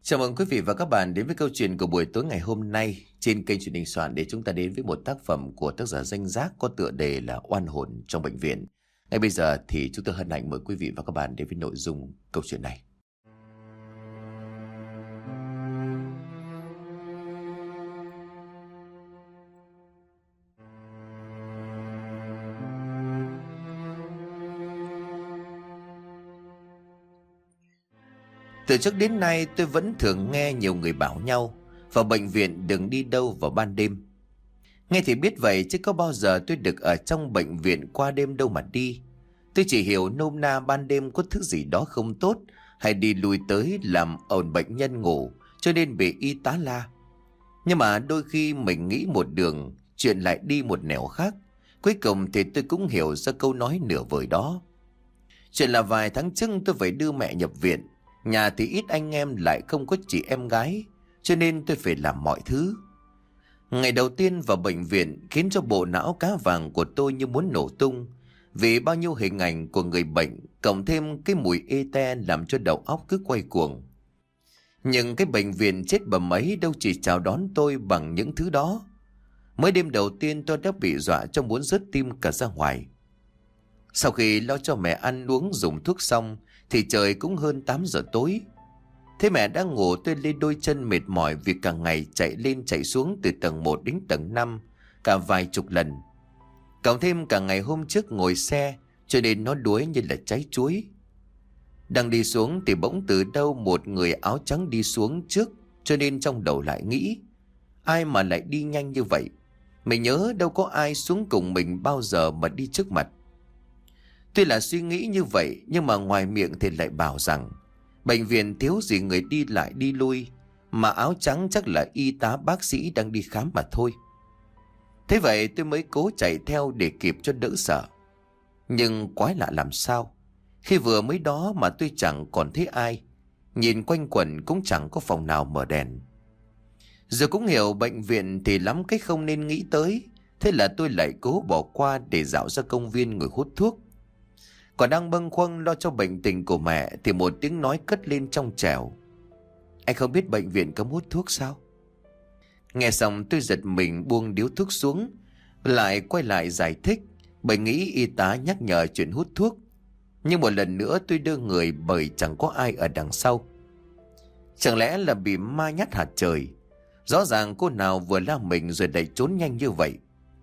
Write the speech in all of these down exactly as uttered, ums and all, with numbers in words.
Chào mừng quý vị và các bạn đến với câu chuyện của buổi tối ngày hôm nay trên kênh Truyền hình Soạn, để chúng ta đến với một tác phẩm của tác giả Danh Giác có tựa đề là Oan hồn trong bệnh viện. Ngay bây giờ thì chúng tôi hân hạnh mời quý vị và các bạn đến với nội dung câu chuyện này. Từ trước đến nay tôi vẫn thường nghe nhiều người bảo nhau vào bệnh viện đừng đi đâu vào ban đêm. Nghe thì biết vậy chứ có bao giờ tôi được ở trong bệnh viện qua đêm đâu mà đi. Tôi chỉ hiểu nôm na ban đêm có thứ gì đó không tốt, hay đi lùi tới làm ồn bệnh nhân ngủ, cho nên bị y tá la. Nhưng mà đôi khi mình nghĩ một đường, chuyện lại đi một nẻo khác. Cuối cùng thì tôi cũng hiểu ra câu nói nửa vời đó. Chuyện là vài tháng trước tôi phải đưa mẹ nhập viện. Nhà thì ít anh em, lại không có chị em gái, cho nên tôi phải làm mọi thứ. Ngày đầu tiên vào bệnh viện khiến cho bộ não cá vàng của tôi như muốn nổ tung, vì bao nhiêu hình ảnh của người bệnh cộng thêm cái mùi ê te làm cho đầu óc cứ quay cuồng. Nhưng cái bệnh viện chết bầm ấy đâu chỉ chào đón tôi bằng những thứ đó. Mới đêm đầu tiên tôi đã bị dọa cho muốn rớt tim cả ra ngoài. Sau khi lo cho mẹ ăn uống dùng thuốc xong thì trời cũng hơn tám giờ tối. Thế mẹ đã ngủ, tôi lên đôi chân mệt mỏi vì cả ngày chạy lên chạy xuống từ tầng một đến tầng năm cả vài chục lần. Cộng thêm cả ngày hôm trước ngồi xe cho nên nó đuối như là trái chuối. Đang đi xuống thì bỗng từ đâu một người áo trắng đi xuống trước, cho nên trong đầu lại nghĩ ai mà lại đi nhanh như vậy. Mình nhớ đâu có ai xuống cùng mình bao giờ mà đi trước mặt. Tuy là suy nghĩ như vậy nhưng mà ngoài miệng thì lại bảo rằng bệnh viện thiếu gì người đi lại đi lui, mà áo trắng chắc là y tá bác sĩ đang đi khám mà thôi. Thế vậy tôi mới cố chạy theo để kịp cho đỡ sợ. Nhưng quái lạ làm sao, khi vừa mới đó mà tôi chẳng còn thấy ai. Nhìn quanh quẩn cũng chẳng có phòng nào mở đèn. Giờ cũng hiểu bệnh viện thì lắm cái không nên nghĩ tới. Thế là tôi lại cố bỏ qua để dạo ra công viên ngồi hút thuốc. Còn đang bâng khuâng lo cho bệnh tình của mẹ thì một tiếng nói cất lên trong trẻo: "Anh không biết bệnh viện cấm hút thuốc sao?" Nghe xong tôi giật mình buông điếu thuốc xuống, lại quay lại giải thích, bởi nghĩ y tá nhắc nhở chuyện hút thuốc. Nhưng một lần nữa tôi đưa người bởi chẳng có ai ở đằng sau. Chẳng lẽ là bị ma nhát hạt trời? Rõ ràng cô nào vừa la mình rồi đẩy trốn nhanh như vậy.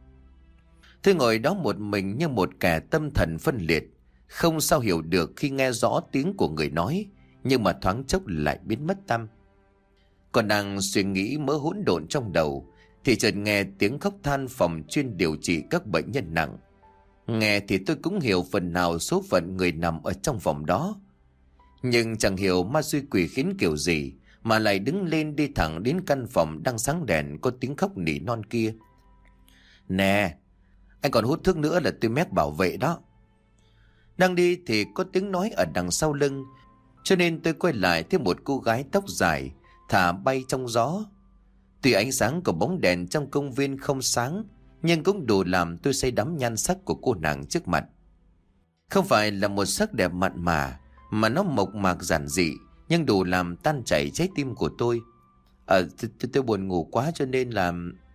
Tôi ngồi đó một mình như một kẻ tâm thần phân liệt, không sao hiểu được khi nghe rõ tiếng của người nói, nhưng mà thoáng chốc lại biến mất tăm. Còn đang suy nghĩ mớ hỗn độn trong đầu thì chợt nghe tiếng khóc than phòng chuyên điều trị các bệnh nhân nặng. Nghe thì tôi cũng hiểu phần nào số phận người nằm ở trong phòng đó. Nhưng chẳng hiểu ma xui quỷ khiến kiểu gì mà lại đứng lên đi thẳng đến căn phòng đang sáng đèn có tiếng khóc nỉ non kia. "Nè, anh còn hút thuốc nữa là tôi mét bảo vệ đó." Đang đi thì có tiếng nói ở đằng sau lưng, cho nên tôi quay lại thấy một cô gái tóc dài thả bay trong gió. Tuy ánh sáng của bóng đèn trong công viên không sáng, nhưng cũng đủ làm tôi say đắm nhan sắc của cô nàng trước mặt. Không phải là một sắc đẹp mặn mà, mà nó mộc mạc giản dị, nhưng đủ làm tan chảy trái tim của tôi. Ờ, tôi, tôi buồn ngủ quá cho nên là...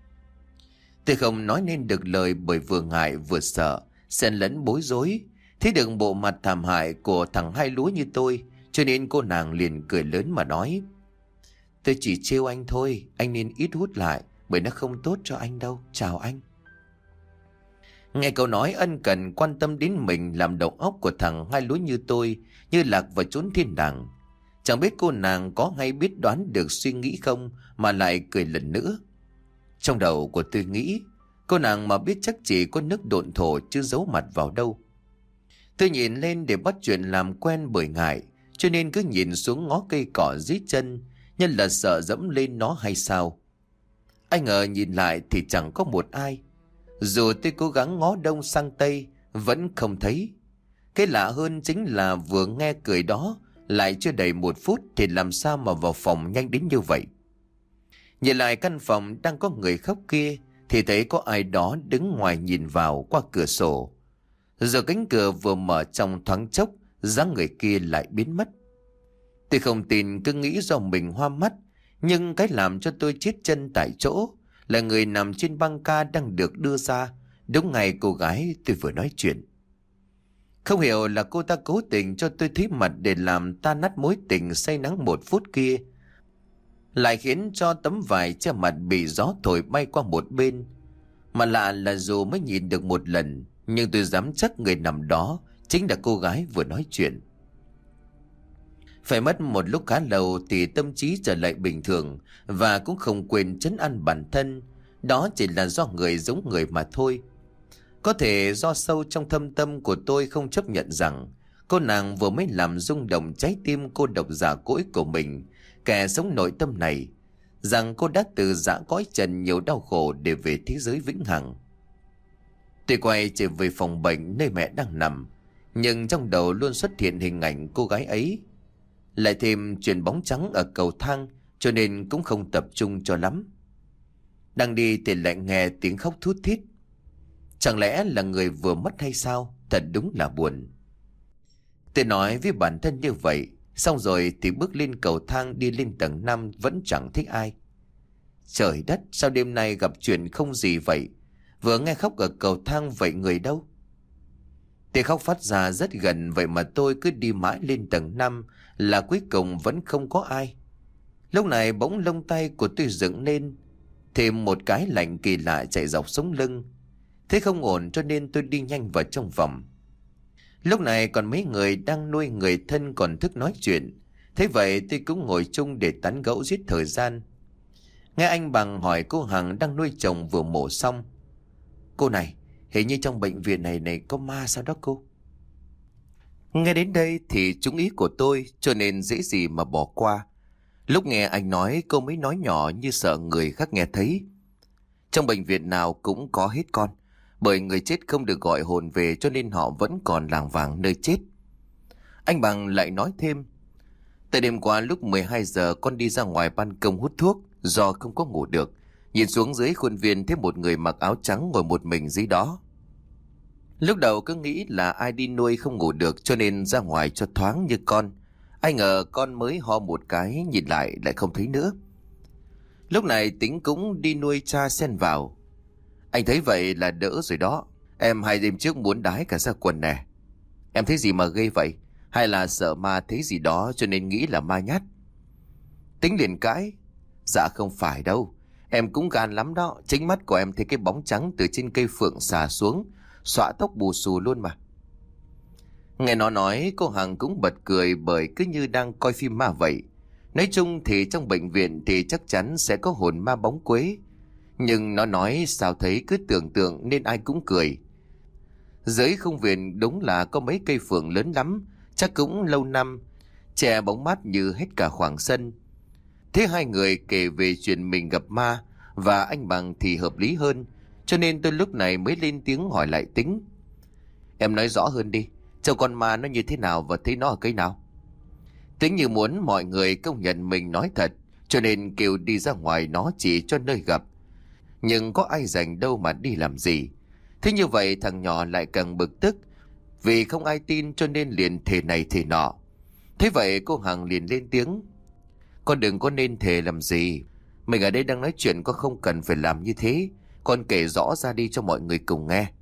Tôi không nói nên được lời bởi vừa ngại vừa sợ, xen lẫn bối rối. Thấy được bộ mặt thảm hại của thằng hai lúa như tôi, cho nên cô nàng liền cười lớn mà nói: "Tôi chỉ trêu anh thôi, anh nên ít hút lại, bởi nó không tốt cho anh đâu, chào anh." Nghe câu nói ân cần quan tâm đến mình làm đầu óc của thằng hai lúa như tôi như lạc vào chốn thiên đàng. Chẳng biết cô nàng có hay biết đoán được suy nghĩ không mà lại cười lần nữa. Trong đầu của tôi nghĩ, cô nàng mà biết chắc chỉ có nước độn thổ chứ giấu mặt vào đâu. Tôi nhìn lên để bắt chuyện làm quen bởi ngại, cho nên cứ nhìn xuống ngó cây cỏ dưới chân, nhân là sợ dẫm lên nó hay sao. Ai ngờ nhìn lại thì chẳng có một ai. Dù tôi cố gắng ngó đông sang tây, vẫn không thấy. Cái lạ hơn chính là vừa nghe cười đó, lại chưa đầy một phút thì làm sao mà vào phòng nhanh đến như vậy. Nhìn lại căn phòng đang có người khóc kia, thì thấy có ai đó đứng ngoài nhìn vào qua cửa sổ. Giờ cánh cửa vừa mở trong thoáng chốc, dáng người kia lại biến mất. Tôi không tin, cứ nghĩ do mình hoa mắt. Nhưng cái làm cho tôi chết chân tại chỗ là người nằm trên băng ca đang được đưa ra đúng ngày cô gái tôi vừa nói chuyện. Không hiểu là cô ta cố tình cho tôi thấy mặt để làm tan nát mối tình say nắng một phút kia, lại khiến cho tấm vải che mặt bị gió thổi bay qua một bên. Mà lạ là dù mới nhìn được một lần, nhưng tôi dám chắc người nằm đó chính là cô gái vừa nói chuyện. Phải mất một lúc khá lâu thì tâm trí trở lại bình thường, và cũng không quên trấn an bản thân. Đó chỉ là do người giống người mà thôi. Có thể do sâu trong thâm tâm của tôi không chấp nhận rằng cô nàng vừa mới làm rung động trái tim cô độc giả cỗi của mình, kẻ sống nội tâm này, rằng cô đã từ giã cõi trần nhiều đau khổ để về thế giới vĩnh hằng. Tôi quay trở về phòng bệnh nơi mẹ đang nằm, nhưng trong đầu luôn xuất hiện hình ảnh cô gái ấy. Lại thêm chuyện bóng trắng ở cầu thang, cho nên cũng không tập trung cho lắm. Đang đi thì lại nghe tiếng khóc thút thít. Chẳng lẽ là người vừa mất hay sao? Thật đúng là buồn. Tôi nói với bản thân như vậy, xong rồi thì bước lên cầu thang đi lên tầng năm vẫn chẳng thích ai. Trời đất, sao đêm nay gặp chuyện không gì vậy? Vừa nghe khóc ở cầu thang vậy người đâu? Tiếng khóc phát ra rất gần, vậy mà tôi cứ đi mãi lên tầng năm là cuối cùng vẫn không có ai. Lúc này bỗng lông tay của tôi dựng lên, thêm một cái lạnh kỳ lạ chạy dọc sống lưng. Thế không ổn cho nên tôi đi nhanh vào trong phòng. Lúc này còn mấy người đang nuôi người thân còn thức nói chuyện. Thế vậy tôi cũng ngồi chung để tán gẫu giết thời gian. Nghe anh Bằng hỏi cô Hằng đang nuôi chồng vừa mổ xong: "Cô này, hình như trong bệnh viện này này có ma sao đó cô?" Nghe đến đây thì trúng ý của tôi, cho nên dễ gì mà bỏ qua. Lúc nghe anh nói, cô mới nói nhỏ như sợ người khác nghe thấy: "Trong bệnh viện nào cũng có hết con, bởi người chết không được gọi hồn về, cho nên họ vẫn còn lảng vảng nơi chết." Anh Bằng lại nói thêm: "Tại đêm qua lúc mười hai giờ con đi ra ngoài ban công hút thuốc, do không có ngủ được, nhìn xuống dưới khuôn viên thấy một người mặc áo trắng ngồi một mình dưới đó. Lúc đầu cứ nghĩ là ai đi nuôi không ngủ được cho nên ra ngoài cho thoáng như con. Ai ngờ con mới ho một cái, nhìn lại lại không thấy nữa. Lúc này Tính cũng đi nuôi cha xen vào: Anh thấy vậy là đỡ rồi đó. Em hai đêm trước muốn đái cả ra quần nè. Em thấy gì mà ghê vậy? Hay là sợ ma thấy gì đó cho nên nghĩ là ma nhát?" Tính liền cãi: "Dạ không phải đâu. Em cũng gan lắm đó. Chính mắt của em thấy cái bóng trắng từ trên cây phượng xà xuống, xõa tóc bù xù luôn mà." Nghe nó nói, cô Hằng cũng bật cười, bởi cứ như đang coi phim ma vậy. Nói chung thì trong bệnh viện thì chắc chắn sẽ có hồn ma bóng quế. Nhưng nó nói sao thấy cứ tưởng tượng nên ai cũng cười. Dưới không viện đúng là có mấy cây phượng lớn lắm, chắc cũng lâu năm, che bóng mát như hết cả khoảng sân. Thế hai người kể về chuyện mình gặp ma và anh Bằng thì hợp lý hơn, cho nên tôi lúc này mới lên tiếng hỏi lại Tính: "Em nói rõ hơn đi, châu con ma nó như thế nào và thấy nó ở cây nào?" Tính như muốn mọi người công nhận mình nói thật, cho nên kêu đi ra ngoài nó chỉ cho nơi gặp. Nhưng có ai rảnh đâu mà đi làm gì. Thế như vậy thằng nhỏ lại càng bực tức, vì không ai tin cho nên liền thề này thề nọ. Thế vậy cô Hằng liền lên tiếng: "Con đừng có nên thề làm gì. Mình ở đây đang nói chuyện, con không cần phải làm như thế. Con kể rõ ra đi cho mọi người cùng nghe."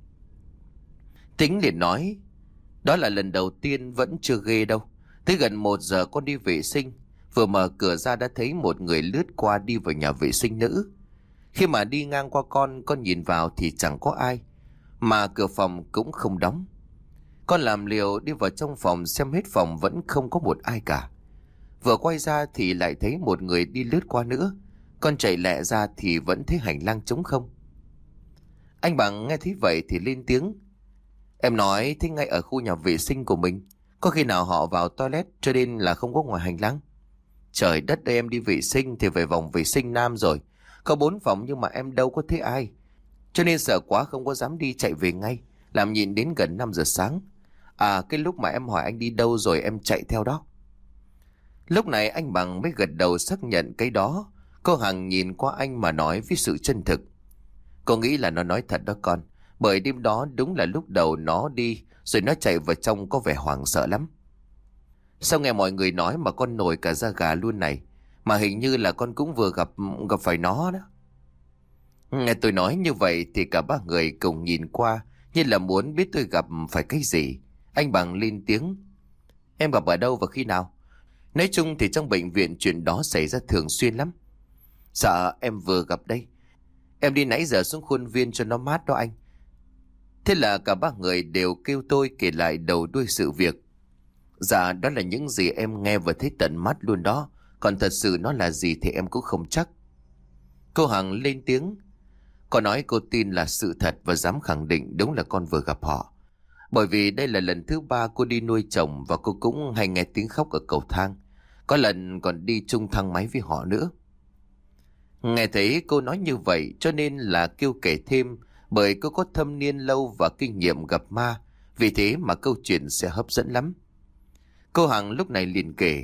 Tính liền nói: "Đó là lần đầu tiên, vẫn chưa ghê đâu. Tới gần một giờ con đi vệ sinh, vừa mở cửa ra đã thấy một người lướt qua đi vào nhà vệ sinh nữ. Khi mà đi ngang qua con, con nhìn vào thì chẳng có ai, mà cửa phòng cũng không đóng. Con làm liều đi vào trong phòng xem hết phòng vẫn không có một ai cả. Vừa quay ra thì lại thấy một người đi lướt qua nữa. Con chạy lẹ ra thì vẫn thấy hành lang trống không." Anh Bằng nghe thấy vậy thì lên tiếng: "Em nói thế ngay ở khu nhà vệ sinh của mình. Có khi nào họ vào toilet cho nên là không có ngoài hành lang?" "Trời đất ơi, em đi vệ sinh thì về vòng vệ sinh nam rồi. Có bốn phòng nhưng mà em đâu có thấy ai. Cho nên sợ quá không có dám đi, chạy về ngay. Làm nhịn đến gần năm giờ sáng. À, cái lúc mà em hỏi anh đi đâu rồi em chạy theo đó." Lúc này anh Bằng mới gật đầu xác nhận cái đó. Cô Hằng nhìn qua anh mà nói với sự chân thực: "Cô nghĩ là nó nói thật đó con. Bởi đêm đó đúng là lúc đầu nó đi, rồi nó chạy vào trong có vẻ hoảng sợ lắm." Sao nghe mọi người nói mà con nổi cả da gà luôn này. Mà hình như là con cũng vừa gặp gặp phải nó đó. Nghe tôi nói như vậy thì cả ba người cùng nhìn qua, như là muốn biết tôi gặp phải cái gì. Anh Bằng lên tiếng. Em gặp ở đâu và khi nào? Nói chung thì trong bệnh viện chuyện đó xảy ra thường xuyên lắm. Dạ em vừa gặp đây. Em đi nãy giờ xuống khuôn viên cho nó mát đó anh. Thế là cả ba người đều kêu tôi kể lại đầu đuôi sự việc. Dạ đó là những gì em nghe và thấy tận mắt luôn đó. Còn thật sự nó là gì thì em cũng không chắc. Cô Hằng lên tiếng. Cô nói cô tin là sự thật và dám khẳng định đúng là con vừa gặp họ. Bởi vì đây là lần thứ ba cô đi nuôi chồng và cô cũng hay nghe tiếng khóc ở cầu thang. Có lần còn đi chung thang máy với họ nữa. Nghe thấy cô nói như vậy cho nên là kêu kể thêm, bởi cô có thâm niên lâu và kinh nghiệm gặp ma. Vì thế mà câu chuyện sẽ hấp dẫn lắm. Cô Hằng lúc này liền kể.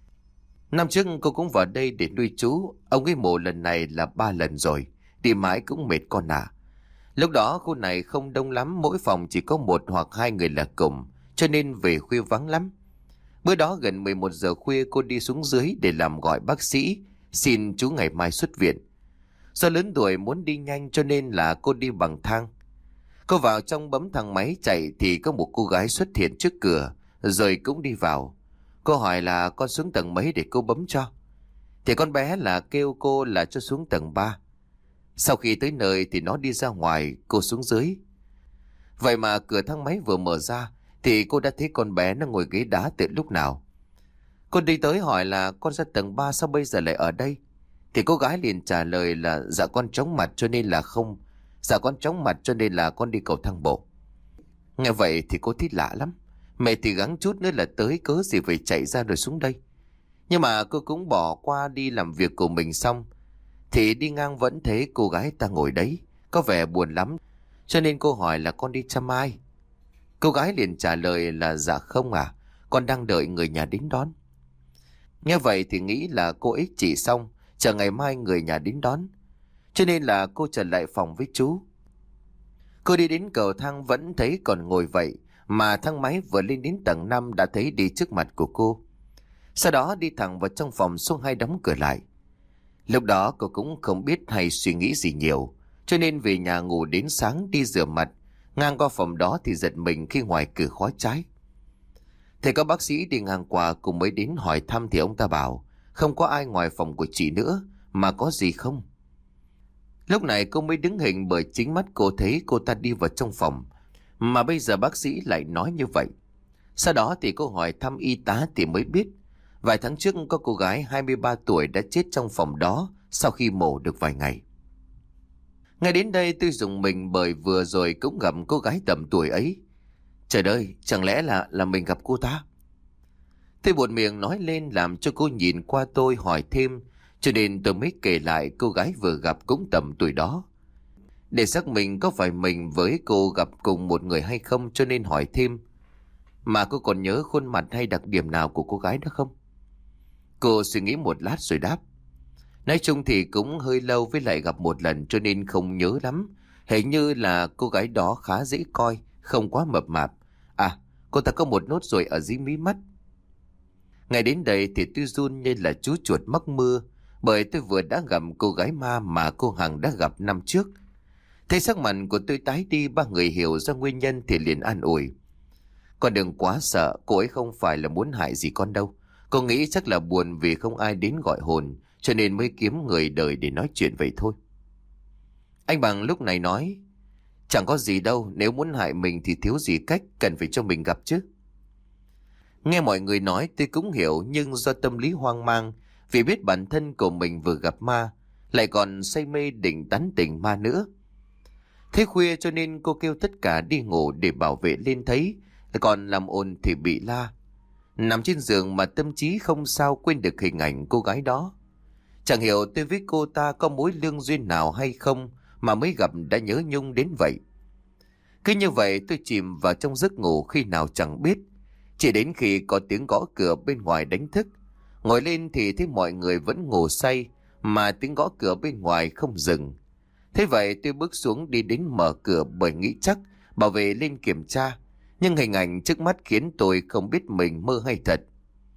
Năm trước cô cũng vào đây để nuôi chú. Ông ấy mổ lần này là ba lần rồi. Đi mãi cũng mệt con à. Lúc đó khu này không đông lắm, mỗi phòng chỉ có một hoặc hai người là cùng, cho nên về khuya vắng lắm. Bữa đó gần mười một giờ khuya cô đi xuống dưới để làm gọi bác sĩ, xin chú ngày mai xuất viện. Do lớn tuổi muốn đi nhanh cho nên là cô đi bằng thang. Cô vào trong bấm thang máy chạy thì có một cô gái xuất hiện trước cửa, rồi cũng đi vào. Cô hỏi là con xuống tầng mấy để cô bấm cho. Thì con bé là kêu cô là cho xuống tầng ba. Sau khi tới nơi thì nó đi ra ngoài, cô xuống dưới. Vậy mà cửa thang máy vừa mở ra thì cô đã thấy con bé nó ngồi ghế đá từ lúc nào. Cô đi tới hỏi là con ra tầng ba sao bây giờ lại ở đây? Thì cô gái liền trả lời là dạ con chóng mặt cho nên là không. Dạ con chóng mặt cho nên là con đi cầu thang bộ. Nghe vậy thì cô thấy lạ lắm. Mẹ thì gắng chút nữa là tới cớ gì phải chạy ra rồi xuống đây. Nhưng mà cô cũng bỏ qua đi làm việc của mình xong. Thì đi ngang vẫn thấy cô gái ta ngồi đấy, có vẻ buồn lắm. Cho nên cô hỏi là con đi chăm ai? Cô gái liền trả lời là dạ không à, con đang đợi người nhà đến đón. Nghe vậy thì nghĩ là cô ấy chỉ xong, chờ ngày mai người nhà đến đón. Cho nên là cô trở lại phòng với chú. Cô đi đến cầu thang vẫn thấy còn ngồi vậy, mà thang máy vừa lên đến tầng năm đã thấy đi trước mặt của cô. Sau đó đi thẳng vào trong phòng xuống hai đóng cửa lại. Lúc đó cô cũng không biết hay suy nghĩ gì nhiều, cho nên về nhà ngủ đến sáng đi rửa mặt. Ngang qua phòng đó thì giật mình khi ngoài cửa khóa trái. Thầy có bác sĩ đi ngang qua cùng mới đến hỏi thăm thì ông ta bảo không có ai ngoài phòng của chị nữa, mà có gì không? Lúc này cô mới đứng hình bởi chính mắt cô thấy cô ta đi vào trong phòng, mà bây giờ bác sĩ lại nói như vậy. Sau đó thì cô hỏi thăm y tá thì mới biết vài tháng trước có cô gái hai mươi ba tuổi đã chết trong phòng đó sau khi mổ được vài ngày. Ngay đến đây tôi rùng mình bởi vừa rồi cũng gặp cô gái tầm tuổi ấy. Trời ơi, chẳng lẽ là là mình gặp cô ta? Tôi buột miệng nói lên làm cho cô nhìn qua tôi hỏi thêm, cho nên tôi mới kể lại cô gái vừa gặp cũng tầm tuổi đó. Để xác minh có phải mình với cô gặp cùng một người hay không cho nên hỏi thêm. Mà cô còn nhớ khuôn mặt hay đặc điểm nào của cô gái đó không? Cô suy nghĩ một lát rồi đáp. Nói chung thì cũng hơi lâu với lại gặp một lần cho nên không nhớ lắm. Hình như là cô gái đó khá dễ coi, không quá mập mạp. À, cô ta có một nốt ruồi ở dưới mí mắt. Ngày đến đây thì tôi run như là chú chuột mắc mưa, bởi tôi vừa đã gặp cô gái ma mà cô Hằng đã gặp năm trước. Thấy sắc mặt của tôi tái đi, ba người hiểu ra nguyên nhân thì liền an ủi. Con đừng quá sợ, cô ấy không phải là muốn hại gì con đâu. Cô nghĩ chắc là buồn vì không ai đến gọi hồn, cho nên mới kiếm người đời để nói chuyện vậy thôi. Anh Bằng lúc này nói, chẳng có gì đâu, nếu muốn hại mình thì thiếu gì cách, cần phải cho mình gặp chứ. Nghe mọi người nói tôi cũng hiểu, nhưng do tâm lý hoang mang, vì biết bản thân của mình vừa gặp ma, lại còn say mê định tán tỉnh ma nữa. Thế khuya cho nên cô kêu tất cả đi ngủ để bảo vệ lên thấy, còn làm ồn thì bị la. Nằm trên giường mà tâm trí không sao quên được hình ảnh cô gái đó. Chẳng hiểu tôi với cô ta có mối lương duyên nào hay không mà mới gặp đã nhớ nhung đến vậy. Cứ như vậy tôi chìm vào trong giấc ngủ khi nào chẳng biết. Chỉ đến khi có tiếng gõ cửa bên ngoài đánh thức. Ngồi lên thì thấy mọi người vẫn ngủ say, mà tiếng gõ cửa bên ngoài không dừng. Thế vậy tôi bước xuống đi đến mở cửa bởi nghĩ chắc bảo vệ lên kiểm tra. Nhưng hình ảnh trước mắt khiến tôi không biết mình mơ hay thật.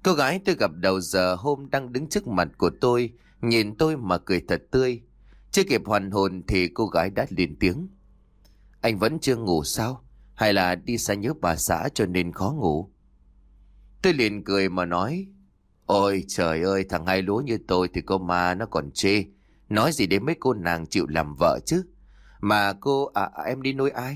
Cô gái tôi gặp đầu giờ hôm đang đứng trước mặt của tôi, nhìn tôi mà cười thật tươi. Chưa kịp hoàn hồn thì cô gái đã lên tiếng. Anh vẫn chưa ngủ sao? Hay là đi xa nhớ bà xã cho nên khó ngủ? Tôi liền cười mà nói. Ôi trời ơi, thằng hai lúa như tôi thì cô ma nó còn chê. Nói gì đến mấy cô nàng chịu làm vợ chứ. Mà cô, à, à em đi nuôi ai?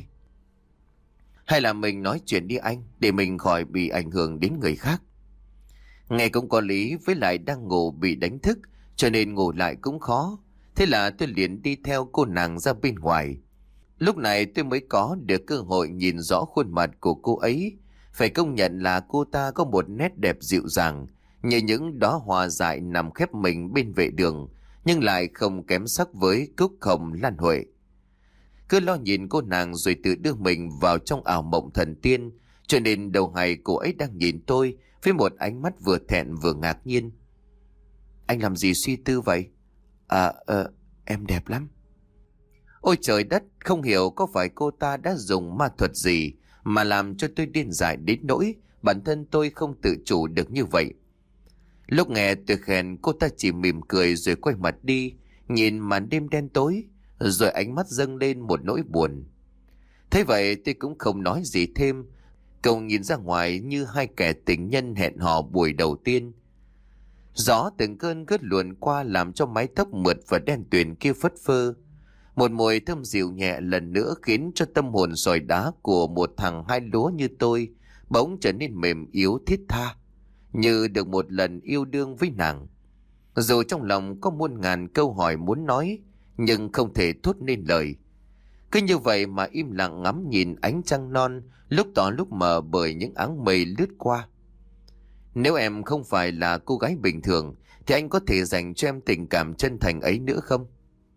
Hay là mình nói chuyện đi anh, để mình khỏi bị ảnh hưởng đến người khác. Nghe cũng có lý, với lại đang ngủ bị đánh thức, cho nên ngủ lại cũng khó. Thế là tôi liền đi theo cô nàng ra bên ngoài. Lúc này tôi mới có được cơ hội nhìn rõ khuôn mặt của cô ấy. Phải công nhận là cô ta có một nét đẹp dịu dàng, như những đóa hoa dại nằm khép mình bên vệ đường, nhưng lại không kém sắc với cúc hồng lan huệ. Cứ lo nhìn cô nàng rồi tự đưa mình vào trong ảo mộng thần tiên, cho nên đầu ngày cô ấy đang nhìn tôi với một ánh mắt vừa thẹn vừa ngạc nhiên. Anh làm gì suy tư vậy? À, ờ, em đẹp lắm. Ôi trời đất, không hiểu có phải cô ta đã dùng ma thuật gì mà làm cho tôi điên dại đến nỗi bản thân tôi không tự chủ được như vậy. Lúc nghe tôi khen, cô ta chỉ mỉm cười rồi quay mặt đi, nhìn màn đêm đen tối, rồi ánh mắt dâng lên một nỗi buồn. Thế vậy tôi cũng không nói gì thêm, cậu nhìn ra ngoài như hai kẻ tình nhân hẹn hò buổi đầu tiên. Gió từng cơn gớt luồn qua làm cho mái tóc mượt và đen tuyền kia phất phơ. Một mùi thơm dịu nhẹ lần nữa khiến cho tâm hồn sỏi đá của một thằng hai lúa như tôi bỗng trở nên mềm yếu thiết tha, như được một lần yêu đương với nàng. Dù trong lòng có muôn ngàn câu hỏi muốn nói, nhưng không thể thốt nên lời. Cứ như vậy mà im lặng ngắm nhìn ánh trăng non lúc tỏ lúc mờ bởi những áng mây lướt qua. Nếu em không phải là cô gái bình thường thì anh có thể dành cho em tình cảm chân thành ấy nữa không?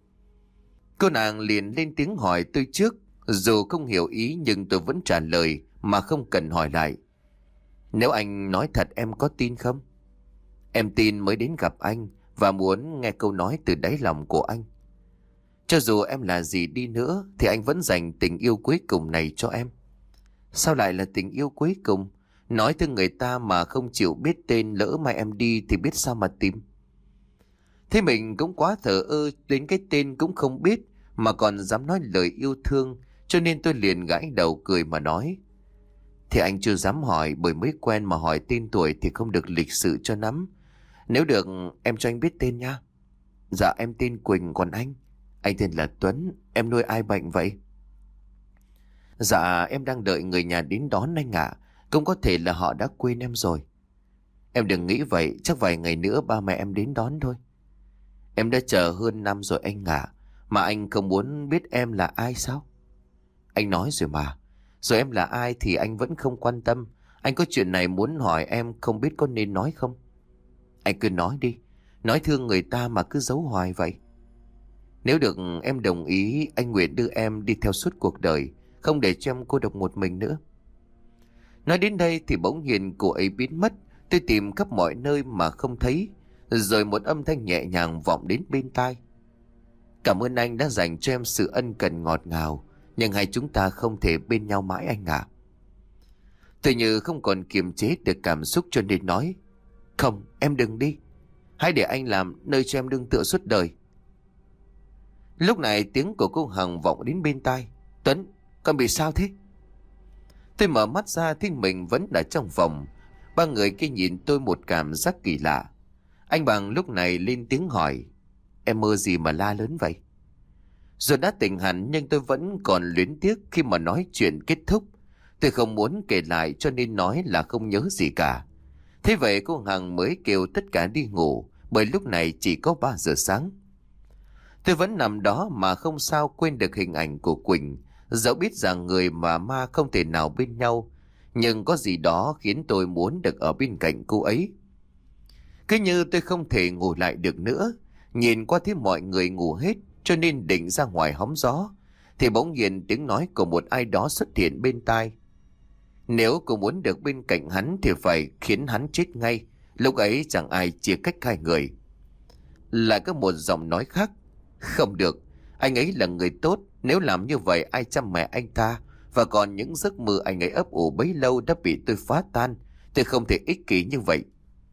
Cô nàng liền lên tiếng hỏi tôi trước. Dù không hiểu ý nhưng tôi vẫn trả lời mà không cần hỏi lại. Nếu anh nói thật em có tin không? Em tin mới đến gặp anh và muốn nghe câu nói từ đáy lòng của anh. Cho dù em là gì đi nữa thì anh vẫn dành tình yêu cuối cùng này cho em. Sao lại là tình yêu cuối cùng? Nói thương người ta mà không chịu biết tên, lỡ mai em đi thì biết sao mà tìm. Thế mình cũng quá thờ ơ, đến cái tên cũng không biết mà còn dám nói lời yêu thương, cho nên tôi liền gãi đầu cười mà nói. Thì anh chưa dám hỏi, bởi mới quen mà hỏi tên tuổi thì không được lịch sự cho lắm. Nếu được em cho anh biết tên nha. Dạ em tên Quỳnh, còn anh? Anh tên là Tuấn. Em nuôi ai bệnh vậy? Dạ em đang đợi người nhà đến đón anh ạ. Cũng có thể là họ đã quên em rồi. Em đừng nghĩ vậy, chắc vài ngày nữa ba mẹ em đến đón thôi. Em đã chờ hơn năm rồi anh ạ. Mà anh không muốn biết em là ai sao? Anh nói rồi mà. Rồi em là ai thì anh vẫn không quan tâm. Anh có chuyện này muốn hỏi em, không biết có nên nói không? Anh cứ nói đi. Nói thương người ta mà cứ giấu hoài vậy. Nếu được em đồng ý, anh nguyện đưa em đi theo suốt cuộc đời, không để cho em cô độc một mình nữa. Nói đến đây thì bỗng nhiên cô ấy biến mất. Tôi tìm khắp mọi nơi mà không thấy. Rồi một âm thanh nhẹ nhàng vọng đến bên tai. Cảm ơn anh đã dành cho em sự ân cần ngọt ngào, nhưng hai chúng ta không thể bên nhau mãi anh ạ. Tôi như không còn kiềm chế được cảm xúc cho nên nói. Không, em đừng đi. Hãy để anh làm nơi cho em nương tựa suốt đời. Lúc này tiếng của cô Hằng vọng đến bên tai. Tuấn, con bị sao thế? Tôi mở mắt ra thì mình vẫn ở trong phòng. Ba người kia nhìn tôi một cảm giác kỳ lạ. Anh Bằng lúc này lên tiếng hỏi. Em mơ gì mà la lớn vậy? Rồi đã tỉnh hẳn nhưng tôi vẫn còn luyến tiếc khi mà nói chuyện kết thúc. Tôi không muốn kể lại cho nên nói là không nhớ gì cả. Thế vậy cô Hằng mới kêu tất cả đi ngủ, bởi lúc này chỉ có ba giờ sáng. Tôi vẫn nằm đó mà không sao quên được hình ảnh của Quỳnh. Dẫu biết rằng người và ma không thể nào bên nhau, nhưng có gì đó khiến tôi muốn được ở bên cạnh cô ấy. Cứ như tôi không thể ngủ lại được nữa. Nhìn qua thấy mọi người ngủ hết cho nên định ra ngoài hóng gió, thì bỗng nhiên tiếng nói của một ai đó xuất hiện bên tai. Nếu cô muốn được bên cạnh hắn thì phải khiến hắn chết ngay. Lúc ấy chẳng ai chia cách hai người. Lại có một giọng nói khác. Không được, anh ấy là người tốt. Nếu làm như vậy ai chăm mẹ anh ta, và còn những giấc mơ anh ấy ấp ủ bấy lâu đã bị tôi phá tan. Tôi không thể ích kỷ như vậy.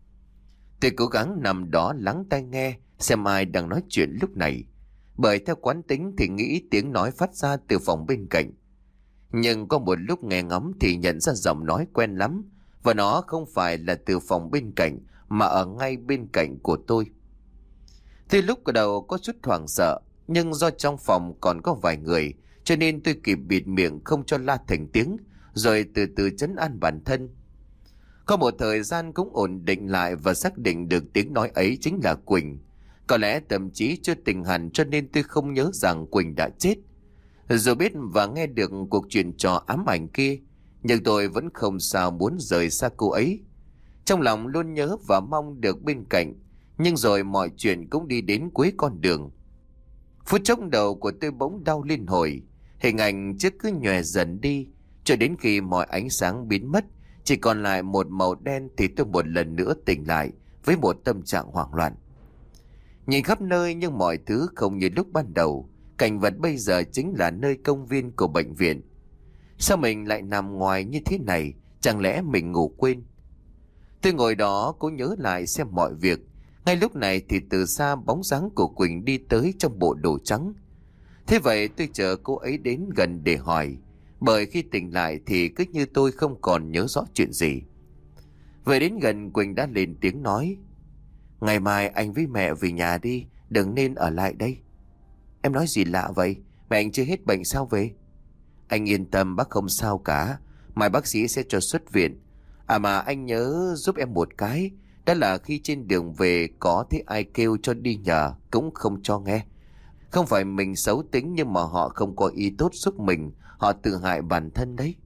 Tôi cố gắng nằm đó lắng tai nghe xem ai đang nói chuyện lúc này, bởi theo quán tính thì nghĩ tiếng nói phát ra từ phòng bên cạnh. Nhưng có một lúc nghe ngóng thì nhận ra giọng nói quen lắm, và nó không phải là từ phòng bên cạnh mà ở ngay bên cạnh của tôi. Thì lúc đầu có chút hoảng sợ, nhưng do trong phòng còn có vài người cho nên tôi kịp bịt miệng không cho la thành tiếng, rồi từ từ trấn an bản thân. Có một thời gian cũng ổn định lại và xác định được tiếng nói ấy chính là Quỳnh. Có lẽ thậm chí chưa tỉnh hẳn cho nên tôi không nhớ rằng Quỳnh đã chết. Dù biết và nghe được cuộc chuyện trò ám ảnh kia, nhưng tôi vẫn không sao muốn rời xa cô ấy. Trong lòng luôn nhớ và mong được bên cạnh, nhưng rồi mọi chuyện cũng đi đến cuối con đường. Phút chốc đầu của tôi bỗng đau liên hồi, hình ảnh trước cứ nhòe dần đi, cho đến khi mọi ánh sáng biến mất, chỉ còn lại một màu đen thì tôi một lần nữa tỉnh lại với một tâm trạng hoảng loạn. Nhìn khắp nơi nhưng mọi thứ không như lúc ban đầu. Cảnh vật bây giờ chính là nơi công viên của bệnh viện. Sao mình lại nằm ngoài như thế này? Chẳng lẽ mình ngủ quên? Tôi ngồi đó cố nhớ lại xem mọi việc. Ngay lúc này thì từ xa bóng dáng của Quỳnh đi tới trong bộ đồ trắng. Thế vậy tôi chờ cô ấy đến gần để hỏi, bởi khi tỉnh lại thì cứ như tôi không còn nhớ rõ chuyện gì. Về đến gần, Quỳnh đã lên tiếng nói: "Ngày mai anh với mẹ về nhà đi, đừng nên ở lại đây." Em nói gì lạ vậy? Mẹ anh chưa hết bệnh sao về? Anh yên tâm, bác không sao cả. Mai bác sĩ sẽ cho xuất viện. À mà anh nhớ giúp em một cái. Đó là khi trên đường về có thấy ai kêu cho đi nhờ cũng không cho nghe. Không phải mình xấu tính, nhưng mà họ không có ý tốt giúp mình. Họ tự hại bản thân đấy.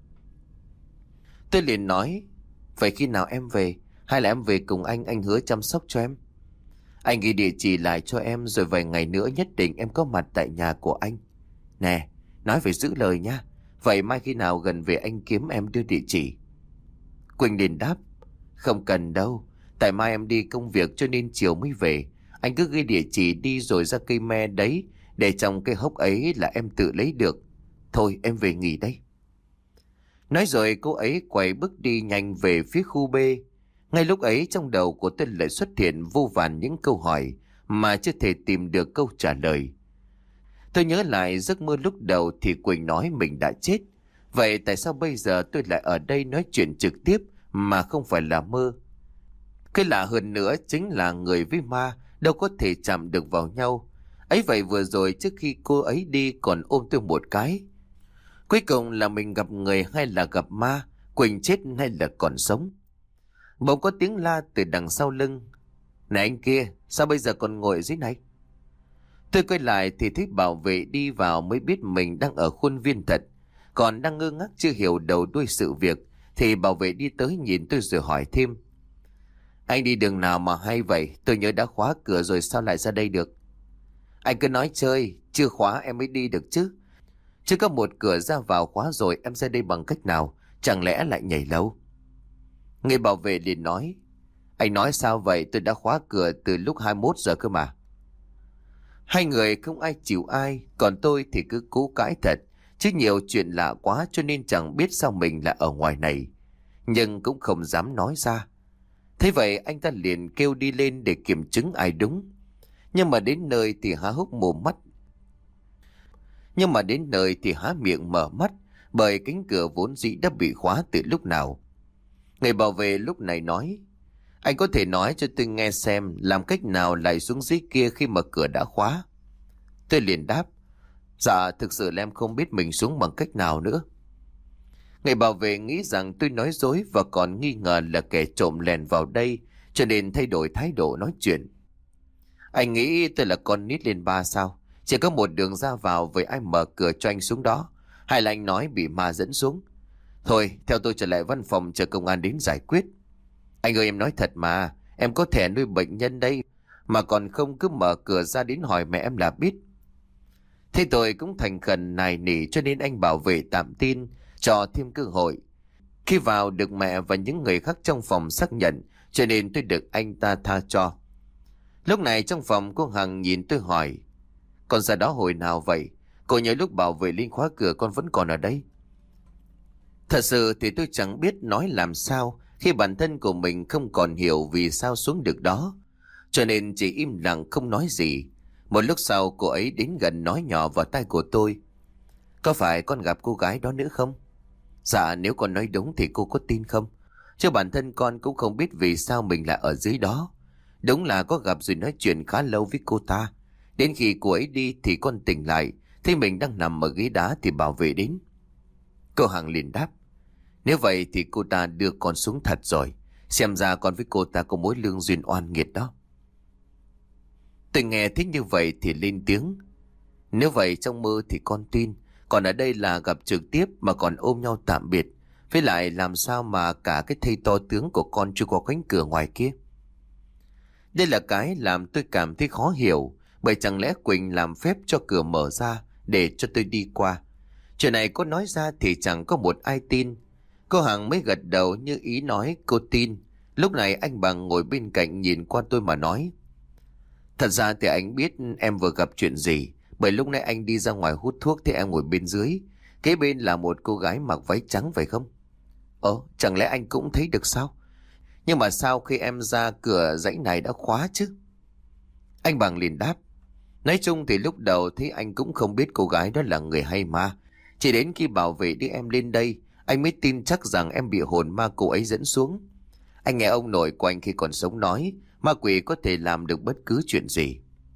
Tôi liền nói: "Vậy khi nào em về? Hay là em về cùng anh, anh hứa chăm sóc cho em. Anh ghi địa chỉ lại cho em, rồi vài ngày nữa nhất định em có mặt tại nhà của anh. Nè, nói phải giữ lời nha. Vậy mai khi nào gần về anh kiếm em đưa địa chỉ." Quỳnh liền đáp: "Không cần đâu. Tại mai em đi công việc cho nên chiều mới về. Anh cứ ghi địa chỉ đi rồi ra cây me đấy, để trong cái hốc ấy là em tự lấy được. Thôi em về nghỉ đây." Nói rồi cô ấy quay bước đi nhanh về phía khu B. Ngay lúc ấy trong đầu của tôi lại xuất hiện vô vàn những câu hỏi mà chưa thể tìm được câu trả lời. Tôi nhớ lại giấc mơ lúc đầu thì Quỳnh nói mình đã chết. Vậy tại sao bây giờ tôi lại ở đây nói chuyện trực tiếp mà không phải là mơ? Cái lạ hơn nữa chính là người với ma đâu có thể chạm được vào nhau. Ấy vậy vừa rồi trước khi cô ấy đi còn ôm tôi một cái. Cuối cùng là mình gặp người hay là gặp ma? Quỳnh chết hay là còn sống? Bỗng có tiếng la từ đằng sau lưng: "Này anh kia, sao bây giờ còn ngồi ở dưới này?" Tôi quay lại thì thấy bảo vệ đi vào, mới biết mình đang ở khuôn viên thật. Còn đang ngơ ngác chưa hiểu đầu đuôi sự việc thì bảo vệ đi tới nhìn tôi rồi hỏi thêm: "Anh đi đường nào mà hay vậy? Tôi nhớ đã khóa cửa rồi sao lại ra đây được?" "Anh cứ nói chơi, chưa khóa em mới đi được chứ. Chứ có một cửa ra vào khóa rồi em ra đây bằng cách nào? Chẳng lẽ lại nhảy lầu?" Người bảo vệ liền nói: "Anh nói sao vậy? Tôi đã khóa cửa từ lúc hai mươi mốt giờ cơ mà." Hai người không ai chịu ai, còn tôi thì cứ cố cãi thật, chứ nhiều chuyện lạ quá cho nên chẳng biết sao mình lại ở ngoài này, nhưng cũng không dám nói ra. Thế vậy anh ta liền kêu đi lên để kiểm chứng ai đúng. Nhưng mà đến nơi thì há hốc mồm mắt. Nhưng mà đến nơi thì há miệng mở mắt, bởi cánh cửa vốn dĩ đã bị khóa từ lúc nào. Người bảo vệ lúc này nói: "Anh có thể nói cho tôi nghe xem làm cách nào lại xuống dưới kia khi mà cửa đã khóa?" Tôi liền đáp: "Dạ, thực sự là em không biết mình xuống bằng cách nào nữa." Người bảo vệ nghĩ rằng tôi nói dối và còn nghi ngờ là kẻ trộm lèn vào đây, cho nên thay đổi thái độ nói chuyện: "Anh nghĩ tôi là con nít lên ba sao? Chỉ có một đường ra vào, với ai mở cửa cho anh xuống đó? Hay là anh nói bị ma dẫn xuống? Thôi, theo tôi trở lại văn phòng chờ công an đến giải quyết." "Anh ơi, em nói thật mà, em có thẻ nuôi bệnh nhân đây, mà còn không cứ mở cửa ra đến hỏi mẹ em là biết." Thế tôi cũng thành khẩn nài nỉ cho nên anh bảo vệ tạm tin, cho thêm cơ hội. Khi vào được mẹ và những người khác trong phòng xác nhận, cho nên tôi được anh ta tha cho. Lúc này trong phòng cô Hằng nhìn tôi hỏi: "Con ra đó hồi nào vậy? Cô nhớ lúc bảo vệ lên khóa cửa con vẫn còn ở đây." Thật sự thì tôi chẳng biết nói làm sao khi bản thân của mình không còn hiểu vì sao xuống được đó, cho nên chỉ im lặng không nói gì. Một lúc sau cô ấy đến gần nói nhỏ vào tai của tôi: "Có phải con gặp cô gái đó nữa không?" "Dạ, nếu con nói đúng thì cô có tin không? Chứ bản thân con cũng không biết vì sao mình lại ở dưới đó. Đúng là có gặp rồi nói chuyện khá lâu với cô ta. Đến khi cô ấy đi thì con tỉnh lại, thấy mình đang nằm ở ghế đá thì bảo vệ đến." Cô Hằng liền đáp: "Nếu vậy thì cô ta đưa con xuống thật rồi. Xem ra con với cô ta có mối lương duyên oan nghiệt đó." Tôi nghe thích như vậy thì lên tiếng: "Nếu vậy trong mơ thì con tin, còn ở đây là gặp trực tiếp mà còn ôm nhau tạm biệt. Với lại làm sao mà cả cái thây to tướng của con chưa qua cánh cửa ngoài kia?" Đây là cái làm tôi cảm thấy khó hiểu, bởi chẳng lẽ Quỳnh làm phép cho cửa mở ra để cho tôi đi qua. Chuyện này có nói ra thì chẳng có một ai tin. Cô Hằng mới gật đầu như ý nói cô tin. Lúc này anh Bằng ngồi bên cạnh nhìn qua tôi mà nói: "Thật ra thì anh biết em vừa gặp chuyện gì, bởi lúc nãy anh đi ra ngoài hút thuốc thì em ngồi bên dưới. Kế bên là một cô gái mặc váy trắng phải không?" "Ồ, chẳng lẽ anh cũng thấy được sao? Nhưng mà sao khi em ra cửa dãy này đã khóa chứ?" Anh Bằng liền đáp: "Nói chung thì lúc đầu thấy anh cũng không biết cô gái đó là người hay ma. Chỉ đến khi bảo vệ đưa em lên đây, anh mới tin chắc rằng em bị hồn ma cô ấy dẫn xuống. Anh nghe ông nội của anh khi còn sống nói, ma quỷ có thể làm được bất cứ chuyện gì."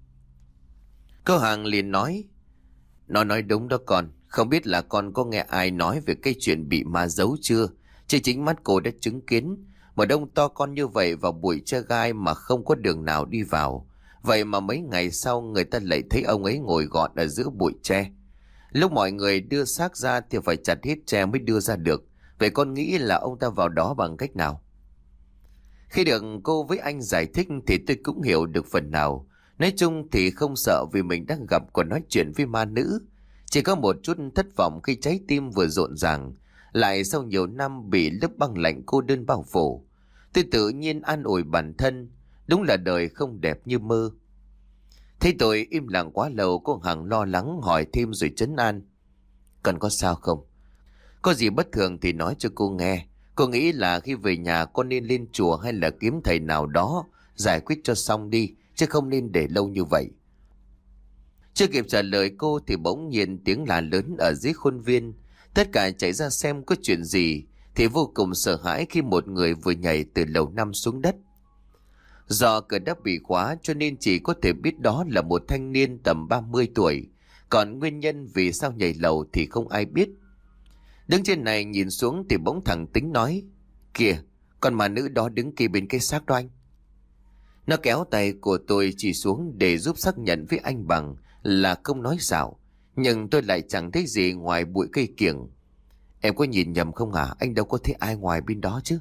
Cô Hằng liền nói: "Nó nói đúng đó con. Không biết là con có nghe ai nói về cái chuyện bị ma giấu chưa? Chứ chính mắt cô đã chứng kiến một đông to con như vậy vào bụi tre gai mà không có đường nào đi vào. Vậy mà mấy ngày sau người ta lại thấy ông ấy ngồi gọn ở giữa bụi tre. Lúc mọi người đưa xác ra thì phải chặt hết tre mới đưa ra được. Vậy con nghĩ là ông ta vào đó bằng cách nào?" Khi được cô với anh giải thích thì tôi cũng hiểu được phần nào. Nói chung thì không sợ vì mình đang gặp còn nói chuyện với ma nữ. Chỉ có một chút thất vọng khi trái tim vừa rộn ràng, lại sau nhiều năm bị lớp băng lạnh cô đơn bao phủ. Tôi tự nhiên an ủi bản thân, đúng là đời không đẹp như mơ. Thấy tôi im lặng quá lâu, cô Hằng lo lắng hỏi thêm rồi trấn an: "Cần có sao không? Có gì bất thường thì nói cho cô nghe. Cô nghĩ là khi về nhà con nên lên chùa hay là kiếm thầy nào đó giải quyết cho xong đi, chứ không nên để lâu như vậy." Chưa kịp trả lời cô thì bỗng nhiên tiếng la lớn ở dưới khuôn viên. Tất cả chạy ra xem có chuyện gì thì vô cùng sợ hãi khi một người vừa nhảy từ lầu năm xuống đất. Do cửa đã bị khóa cho nên chỉ có thể biết đó là một thanh niên tầm ba mươi tuổi. Còn nguyên nhân vì sao nhảy lầu thì không ai biết. Đứng trên này nhìn xuống thì bỗng thằng Tính nói: "Kìa, con ma nữ đó đứng kia bên cái xác đó anh." Nó kéo tay của tôi chỉ xuống để giúp xác nhận với anh Bằng là không nói xạo. Nhưng tôi lại chẳng thấy gì ngoài bụi cây kiểng. "Em có nhìn nhầm không hả? Anh đâu có thấy ai ngoài bên đó chứ."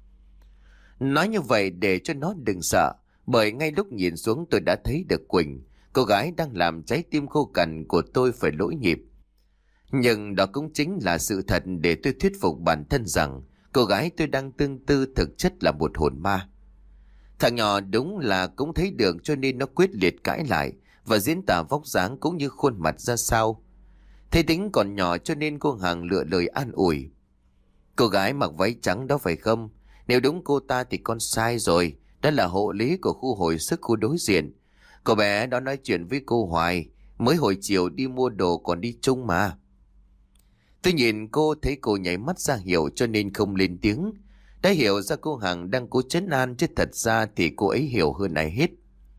Nói như vậy để cho nó đừng sợ, bởi ngay lúc nhìn xuống tôi đã thấy được Quỳnh, cô gái đang làm trái tim khô cằn của tôi phải lỗi nhịp. Nhưng đó cũng chính là sự thật để tôi thuyết phục bản thân rằng cô gái tôi đang tương tư thực chất là một hồn ma. Thằng nhỏ đúng là cũng thấy được cho nên nó quyết liệt cãi lại và diễn tả vóc dáng cũng như khuôn mặt ra sao. Thấy Tính còn nhỏ cho nên cô Hằng lựa lời an ủi: "Cô gái mặc váy trắng đó phải không? Nếu đúng cô ta thì con sai rồi. Đó là hộ lý của khu hồi sức khu đối diện. Cô bé đó nói chuyện với cô hoài. Mới hồi chiều đi mua đồ còn đi chung mà." Tôi nhìn cô thấy cô nháy mắt ra hiệu cho nên không lên tiếng. Đã hiểu ra cô Hằng đang cố trấn an, chứ thật ra thì cô ấy hiểu hơn ai hết.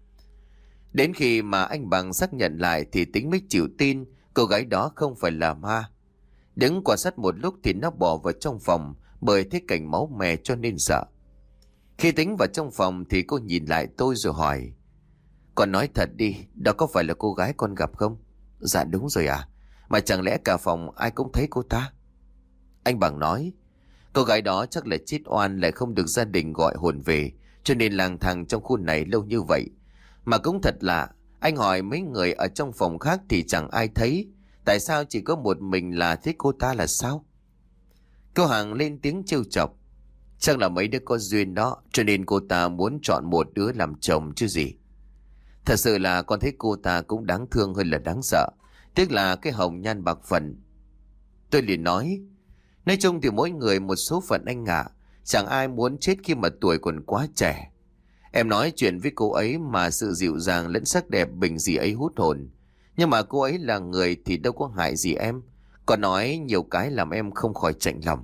Đến khi mà anh Bằng xác nhận lại thì Tính mới chịu tin cô gái đó không phải là ma. Đứng quan sát một lúc thì nó bỏ vào trong phòng, bởi thấy cảnh máu me cho nên sợ. Khi Tính vào trong phòng thì cô nhìn lại tôi rồi hỏi: "Con nói thật đi, đó có phải là cô gái con gặp không?" "Dạ đúng rồi à. Mà chẳng lẽ cả phòng ai cũng thấy cô ta?" Anh Bằng nói: "Cô gái đó chắc là chết oan lại không được gia đình gọi hồn về, cho nên lang thang trong khu này lâu như vậy. Mà cũng thật lạ, anh hỏi mấy người ở trong phòng khác thì chẳng ai thấy. Tại sao chỉ có một mình là thấy cô ta là sao?" Cô Hằng lên tiếng trêu chọc: "Chắc là mấy đứa có duyên đó, cho nên cô ta muốn chọn một đứa làm chồng chứ gì. Thật sự là con thấy cô ta cũng đáng thương hơn là đáng sợ. Tiếc là cái hồng nhan bạc phận." Tôi liền nói: "Nói chung thì mỗi người một số phận anh ạ. Chẳng ai muốn chết khi mà tuổi còn quá trẻ. Em nói chuyện với cô ấy mà sự dịu dàng lẫn sắc đẹp bình dị ấy hút hồn. Nhưng mà cô ấy là người thì đâu có hại gì em. Còn nói nhiều cái làm em không khỏi chạnh lòng.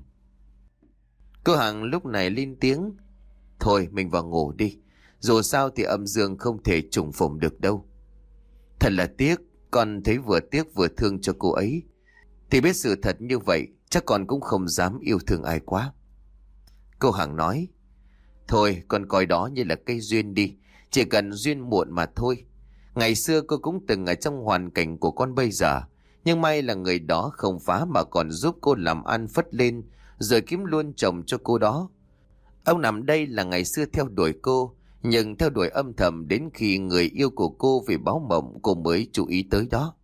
Cô Hằng lúc này lên tiếng. Thôi mình vào ngủ đi. Dù sao thì âm dương không thể trùng phùng được đâu. Thật là tiếc. Con thấy vừa tiếc vừa thương cho cô ấy. Thì biết sự thật như vậy, chắc con cũng không dám yêu thương ai quá. Cô Hằng nói. Thôi con coi đó như là cây duyên đi. Chỉ cần duyên muộn mà thôi. Ngày xưa cô cũng từng ở trong hoàn cảnh của con bây giờ. Nhưng may là người đó không phá mà còn giúp cô làm ăn phất lên, rồi kiếm luôn chồng cho cô đó. Ông nằm đây là ngày xưa theo đuổi cô, nhưng theo đuổi âm thầm đến khi người yêu của cô vì báo mộng cô mới chú ý tới đó.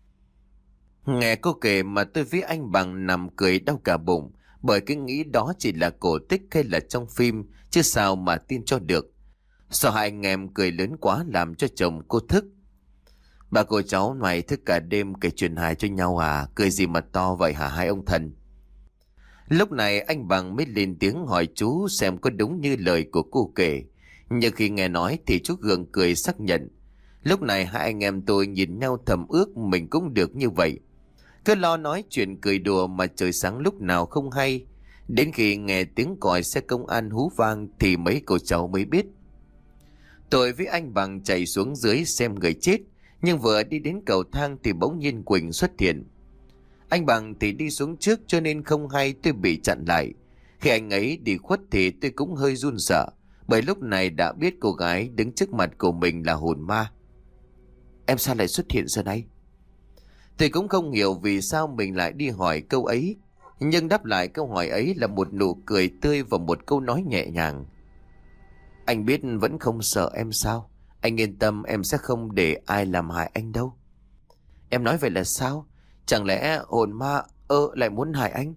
Nghe cô kể mà tôi với anh Bằng nằm cười đau cả bụng, bởi cái nghĩ đó chỉ là cổ tích hay là trong phim, chứ sao mà tin cho được. Sao hai anh em cười lớn quá làm cho chồng cô thức. Bà cô cháu mày thức cả đêm kể chuyện hài cho nhau à, cười gì mà to vậy hả hai ông thần. Lúc này anh Bằng mới lên tiếng hỏi chú xem có đúng như lời của cô kể. Nhưng khi nghe nói thì chú gượng cười xác nhận. Lúc này hai anh em tôi nhìn nhau thầm ước mình cũng được như vậy. Cứ lo nói chuyện cười đùa mà trời sáng lúc nào không hay. Đến khi nghe tiếng còi xe công an hú vang thì mấy cô cháu mới biết. Tôi với anh Bằng chạy xuống dưới xem người chết. Nhưng vừa đi đến cầu thang thì bỗng nhiên Quỳnh xuất hiện. Anh Bằng thì đi xuống trước cho nên không hay tôi bị chặn lại. Khi anh ấy đi khuất thì tôi cũng hơi run sợ. Bởi lúc này đã biết cô gái đứng trước mặt của mình là hồn ma. Em sao lại xuất hiện giờ này? Tôi cũng không hiểu vì sao mình lại đi hỏi câu ấy. Nhưng đáp lại câu hỏi ấy là một nụ cười tươi và một câu nói nhẹ nhàng. Anh biết vẫn không sợ em sao? Anh yên tâm em sẽ không để ai làm hại anh đâu. Em nói vậy là sao? Chẳng lẽ hồn ma ơ lại muốn hại anh?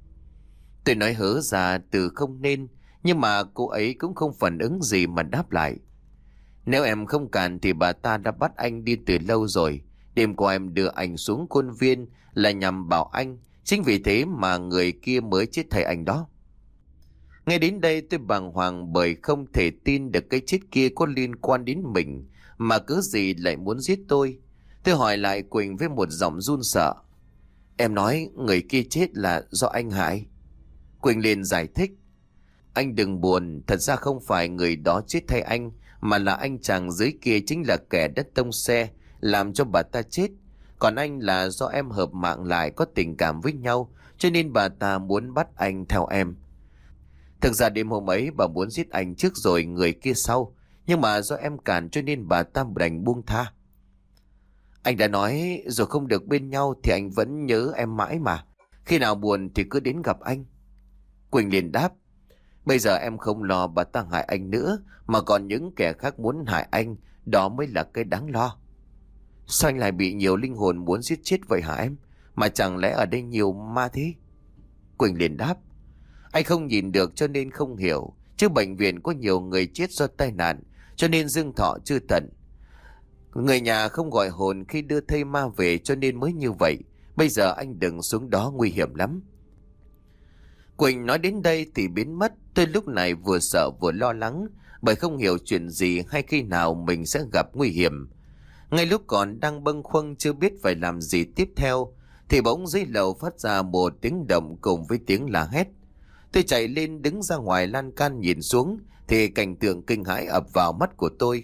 Tôi nói hớ ra từ không nên. Nhưng mà cô ấy cũng không phản ứng gì mà đáp lại. Nếu em không cản thì bà ta đã bắt anh đi từ lâu rồi. Đêm qua em đưa anh xuống khuôn viên là nhằm bảo anh. Chính vì thế mà người kia mới chết thầy anh đó. Ngay đến đây tôi bàng hoàng bởi không thể tin được cái chết kia có liên quan đến mình. Mà cứ gì lại muốn giết tôi. Tôi hỏi lại Quỳnh với một giọng run sợ. Em nói người kia chết là do anh hại. Quỳnh liền giải thích. Anh đừng buồn, thật ra không phải người đó chết thay anh, mà là anh chàng dưới kia chính là kẻ đất tông xe, làm cho bà ta chết. Còn anh là do em hợp mạng lại có tình cảm với nhau, cho nên bà ta muốn bắt anh theo em. Thực ra đêm hôm ấy bà muốn giết anh trước rồi người kia sau, nhưng mà do em cản cho nên bà ta đành buông tha. Anh đã nói rồi không được bên nhau thì anh vẫn nhớ em mãi mà. Khi nào buồn thì cứ đến gặp anh. Quỳnh liền đáp. Bây giờ em không lo bà ta hại anh nữa, mà còn những kẻ khác muốn hại anh, đó mới là cái đáng lo. Sao anh lại bị nhiều linh hồn muốn giết chết vậy hả em? Mà chẳng lẽ ở đây nhiều ma thế? Quỳnh liền đáp. Anh không nhìn được cho nên không hiểu, chứ bệnh viện có nhiều người chết do tai nạn, cho nên dương thọ chưa tận. Người nhà không gọi hồn khi đưa thây ma về cho nên mới như vậy. Bây giờ anh đừng xuống đó, nguy hiểm lắm. Quỳnh nói đến đây thì biến mất. Tôi lúc này vừa sợ vừa lo lắng, bởi không hiểu chuyện gì hay khi nào mình sẽ gặp nguy hiểm. Ngay lúc còn đang bâng khuâng chưa biết phải làm gì tiếp theo, thì bỗng dưới lầu phát ra một tiếng động cùng với tiếng la hét. Tôi chạy lên đứng ra ngoài lan can nhìn xuống, thì cảnh tượng kinh hãi ập vào mắt của tôi.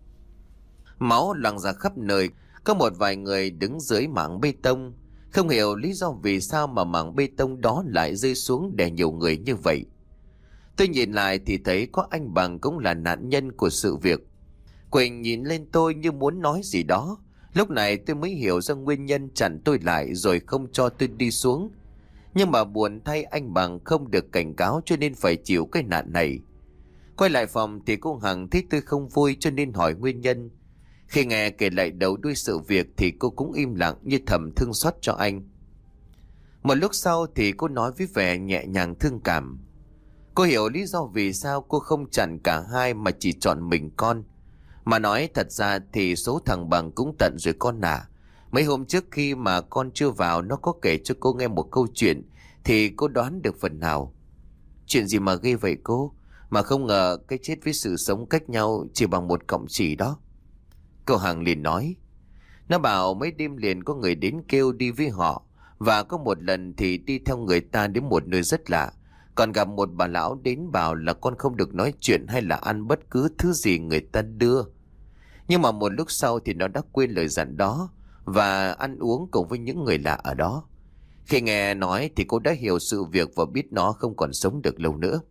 Máu loang ra khắp nơi, có một vài người đứng dưới mảng bê tông. Không hiểu lý do vì sao mà mảng bê tông đó lại rơi xuống đè nhiều người như vậy. Tôi nhìn lại thì thấy có anh Bằng cũng là nạn nhân của sự việc. Quỳnh nhìn lên tôi như muốn nói gì đó. Lúc này tôi mới hiểu ra nguyên nhân chặn tôi lại rồi không cho tôi đi xuống. Nhưng mà buồn thay anh Bằng không được cảnh cáo cho nên phải chịu cái nạn này. Quay lại phòng thì cô Hằng thấy tôi không vui cho nên hỏi nguyên nhân. Khi nghe kể lại đầu đuôi sự việc thì cô cũng im lặng như thầm thương xót cho anh. Một lúc sau thì cô nói với vẻ nhẹ nhàng thương cảm. Cô hiểu lý do vì sao cô không chặn cả hai mà chỉ chọn mình con. Mà nói thật ra thì số thằng Bằng cũng tận rồi con à. Mấy hôm trước khi mà con chưa vào nó có kể cho cô nghe một câu chuyện thì cô đoán được phần nào. Chuyện gì mà ghê vậy cô? Mà không ngờ cái chết với sự sống cách nhau chỉ bằng một cọng chỉ đó. Cô Hằng liền nói. Nó bảo mấy đêm liền có người đến kêu đi với họ. Và có một lần thì đi theo người ta đến một nơi rất lạ. Còn gặp một bà lão đến bảo là con không được nói chuyện hay là ăn bất cứ thứ gì người ta đưa. Nhưng mà một lúc sau thì nó đã quên lời dặn đó và ăn uống cùng với những người lạ ở đó. Khi nghe nói thì cô đã hiểu sự việc và biết nó không còn sống được lâu nữa.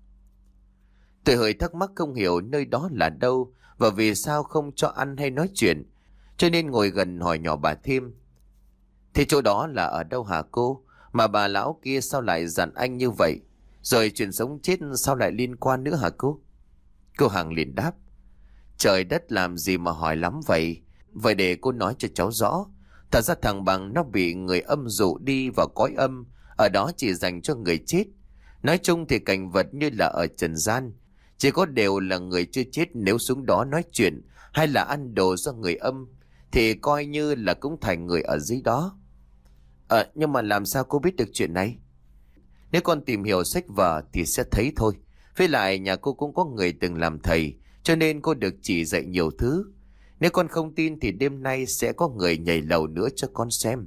Tôi hơi thắc mắc không hiểu nơi đó là đâu và vì sao không cho ăn hay nói chuyện, cho nên ngồi gần hỏi nhỏ bà thêm. Thế chỗ đó là ở đâu hả cô? Mà bà lão kia sao lại dặn anh như vậy? Rồi chuyện sống chết sao lại liên quan nữa hả cô? Cô Hằng liền đáp. Trời đất làm gì mà hỏi lắm vậy? Vậy để cô nói cho cháu rõ. Thật ra thằng Bằng nó bị người âm dụ đi vào cõi âm. Ở đó chỉ dành cho người chết. Nói chung thì cảnh vật như là ở trần gian. Chỉ có đều là người chưa chết nếu xuống đó nói chuyện hay là ăn đồ do người âm thì coi như là cũng thành người ở dưới đó. Ờ, nhưng mà làm sao cô biết được chuyện này? Nếu con tìm hiểu sách vở thì sẽ thấy thôi. Với lại nhà cô cũng có người từng làm thầy, cho nên cô được chỉ dạy nhiều thứ. Nếu con không tin thì đêm nay sẽ có người nhảy lầu nữa cho con xem.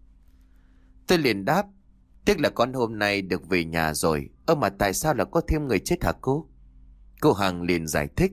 Tôi liền đáp. Tiếc là con hôm nay được về nhà rồi. Ơ mà tại sao là có thêm người chết hả cô? Cô Hằng liền giải thích.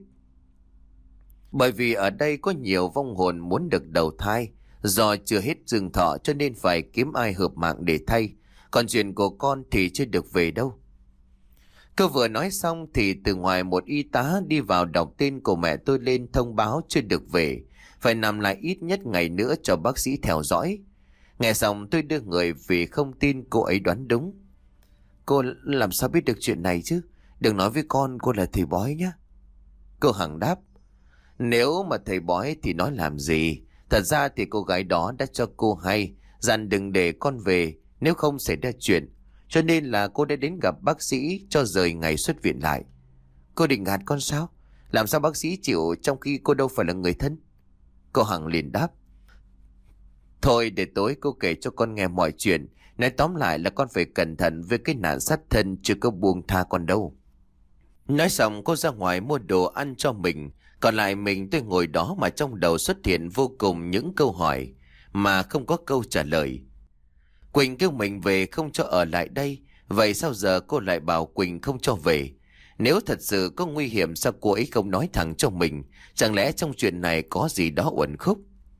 Bởi vì ở đây có nhiều vong hồn muốn được đầu thai. Do chưa hết dương thọ cho nên phải kiếm ai hợp mạng để thay. Còn chuyện của con thì chưa được về đâu. Cô vừa nói xong thì từ ngoài một y tá đi vào đọc tên của mẹ tôi lên thông báo chưa được về. Phải nằm lại ít nhất ngày nữa cho bác sĩ theo dõi. Nghe xong tôi đưa người vì không tin cô ấy đoán đúng. Cô làm sao biết được chuyện này chứ? Đừng nói với con cô là thầy bói nhé. Cô Hằng đáp. Nếu mà thầy bói thì nói làm gì? Thật ra thì cô gái đó đã cho cô hay dặn đừng để con về nếu không xảy ra chuyện. Cho nên là cô đã đến gặp bác sĩ cho rời ngày xuất viện lại. Cô định gạt con sao? Làm sao bác sĩ chịu trong khi cô đâu phải là người thân? Cô Hằng liền đáp. Thôi để tối cô kể cho con nghe mọi chuyện. Nói tóm lại là con phải cẩn thận với cái nạn sát thân chưa có buông tha con đâu. Nói xong cô ra ngoài mua đồ ăn cho mình. Còn lại mình tôi ngồi đó mà trong đầu xuất hiện vô cùng những câu hỏi mà không có câu trả lời. Quỳnh kêu mình về không cho ở lại đây. Vậy sao giờ cô lại bảo Quỳnh không cho về? Nếu thật sự có nguy hiểm sao cô ấy không nói thẳng cho mình? Chẳng lẽ trong chuyện này có gì đó uẩn khúc?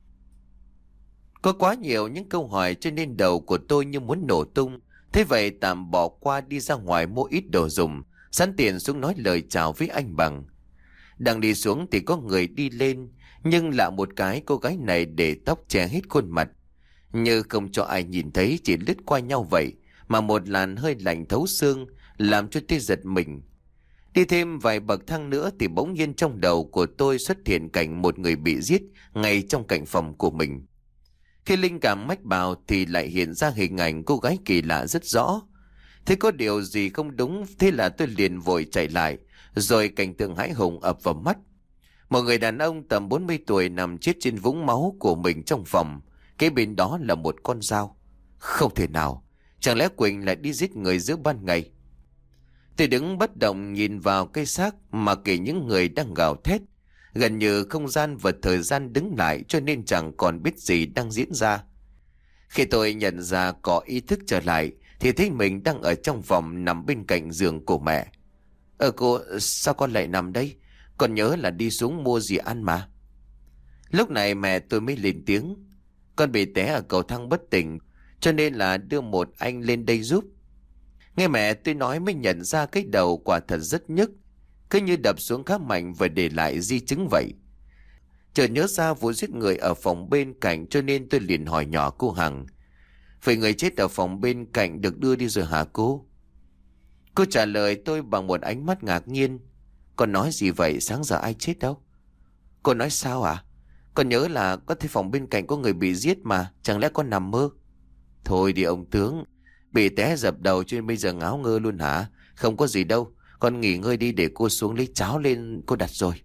Có quá nhiều những câu hỏi cho nên đầu của tôi như muốn nổ tung. Thế vậy tạm bỏ qua đi ra ngoài mua ít đồ dùng, sẵn tiền xuống nói lời chào với anh Bằng. Đang đi xuống thì có người đi lên, nhưng lạ một cái cô gái này để tóc che hết khuôn mặt. Như không cho ai nhìn thấy, chỉ lướt qua nhau vậy, mà một làn hơi lạnh thấu xương làm cho tôi giật mình. Đi thêm vài bậc thang nữa thì bỗng nhiên trong đầu của tôi xuất hiện cảnh một người bị giết ngay trong cảnh phòng của mình. Khi linh cảm mách bảo thì lại hiện ra hình ảnh cô gái kỳ lạ rất rõ. Thế có điều gì không đúng, thế là tôi liền vội chạy lại, rồi cảnh tượng hãi hùng ập vào mắt. Một người đàn ông tầm bốn mươi tuổi nằm chết trên vũng máu của mình trong phòng. Kế bên đó là một con dao. Không thể nào, chẳng lẽ Quỳnh lại đi giết người giữa ban ngày? Tôi đứng bất động nhìn vào cây xác mà kể những người đang gào thét. Gần như không gian và thời gian đứng lại cho nên chẳng còn biết gì đang diễn ra. Khi tôi nhận ra có ý thức trở lại thì thấy mình đang ở trong phòng nằm bên cạnh giường của mẹ. Ờ cô, sao con lại nằm đây? Con nhớ là đi xuống mua gì ăn mà. Lúc này mẹ tôi mới lên tiếng. Con bị té ở cầu thang bất tỉnh, cho nên là đưa một anh lên đây giúp. Nghe mẹ tôi nói mới nhận ra cái đầu quả thật rất nhức, cứ như đập xuống khá mạnh và để lại di chứng vậy. Chợt nhớ ra vụ giết người ở phòng bên cạnh cho nên tôi liền hỏi nhỏ cô Hằng. Vậy người chết ở phòng bên cạnh được đưa đi rồi hả cô? Cô trả lời tôi bằng một ánh mắt ngạc nhiên. Con nói gì vậy, sáng giờ ai chết đâu? Cô nói sao ạ? Con nhớ là có thấy phòng bên cạnh có người bị giết mà, chẳng lẽ con nằm mơ? Thôi đi ông tướng, bị té dập đầu cho nên bây giờ ngáo ngơ luôn hả? Không có gì đâu, con nghỉ ngơi đi để cô xuống lấy cháo lên cô đặt rồi.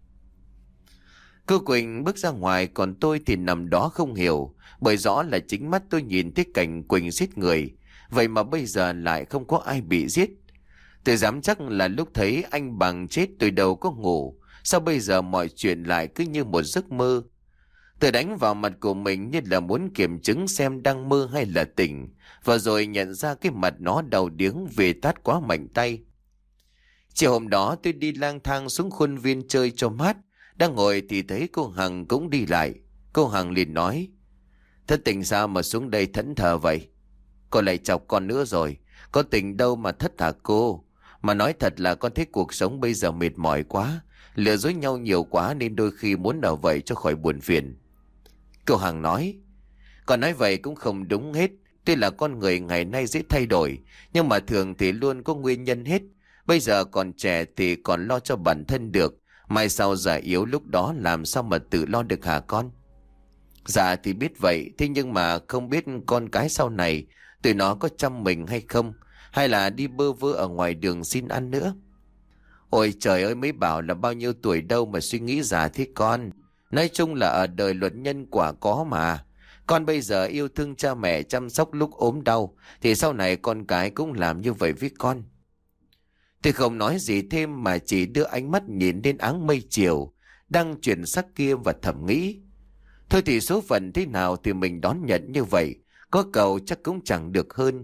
Cô Quỳnh bước ra ngoài, còn tôi thì nằm đó không hiểu, bởi rõ là chính mắt tôi nhìn thấy cảnh Quỳnh giết người, vậy mà bây giờ lại không có ai bị giết. Tôi dám chắc là lúc thấy anh Bằng chết tôi đâu có ngủ. Sao bây giờ mọi chuyện lại cứ như một giấc mơ? Tôi đánh vào mặt của mình như là muốn kiểm chứng xem đang mơ hay là tỉnh. Và rồi nhận ra cái mặt nó đau điếng vì tát quá mạnh tay. Chiều hôm đó tôi đi lang thang xuống khuôn viên chơi cho mát. Đang ngồi thì thấy cô Hằng cũng đi lại. Cô Hằng liền nói: Thất tình sao mà xuống đây thẫn thờ vậy? Cô lại chọc con nữa rồi. Có tình đâu mà thất hả cô? Mà nói thật là con thấy cuộc sống bây giờ mệt mỏi quá, lừa dối nhau nhiều quá nên đôi khi muốn ở vậy cho khỏi buồn phiền. Cô Hằng nói: Con nói vậy cũng không đúng hết. Tuy là con người ngày nay dễ thay đổi, nhưng mà thường thì luôn có nguyên nhân hết. Bây giờ còn trẻ thì còn lo cho bản thân được, mai sau già yếu lúc đó làm sao mà tự lo được hả con? Dạ thì biết vậy, thế nhưng mà không biết con cái sau này tụi nó có chăm mình hay không, hay là đi bơ vơ ở ngoài đường xin ăn nữa. Ôi trời ơi, mới bảo là bao nhiêu tuổi đâu mà suy nghĩ già thế con. Nói chung là ở đời luật nhân quả có mà. Con bây giờ yêu thương cha mẹ, chăm sóc lúc ốm đau, thì sau này con cái cũng làm như vậy với con. Tôi không nói gì thêm mà chỉ đưa ánh mắt nhìn đến áng mây chiều đang chuyển sắc kia và thầm nghĩ: Thôi thì số phận thế nào thì mình đón nhận như vậy, có cầu chắc cũng chẳng được hơn.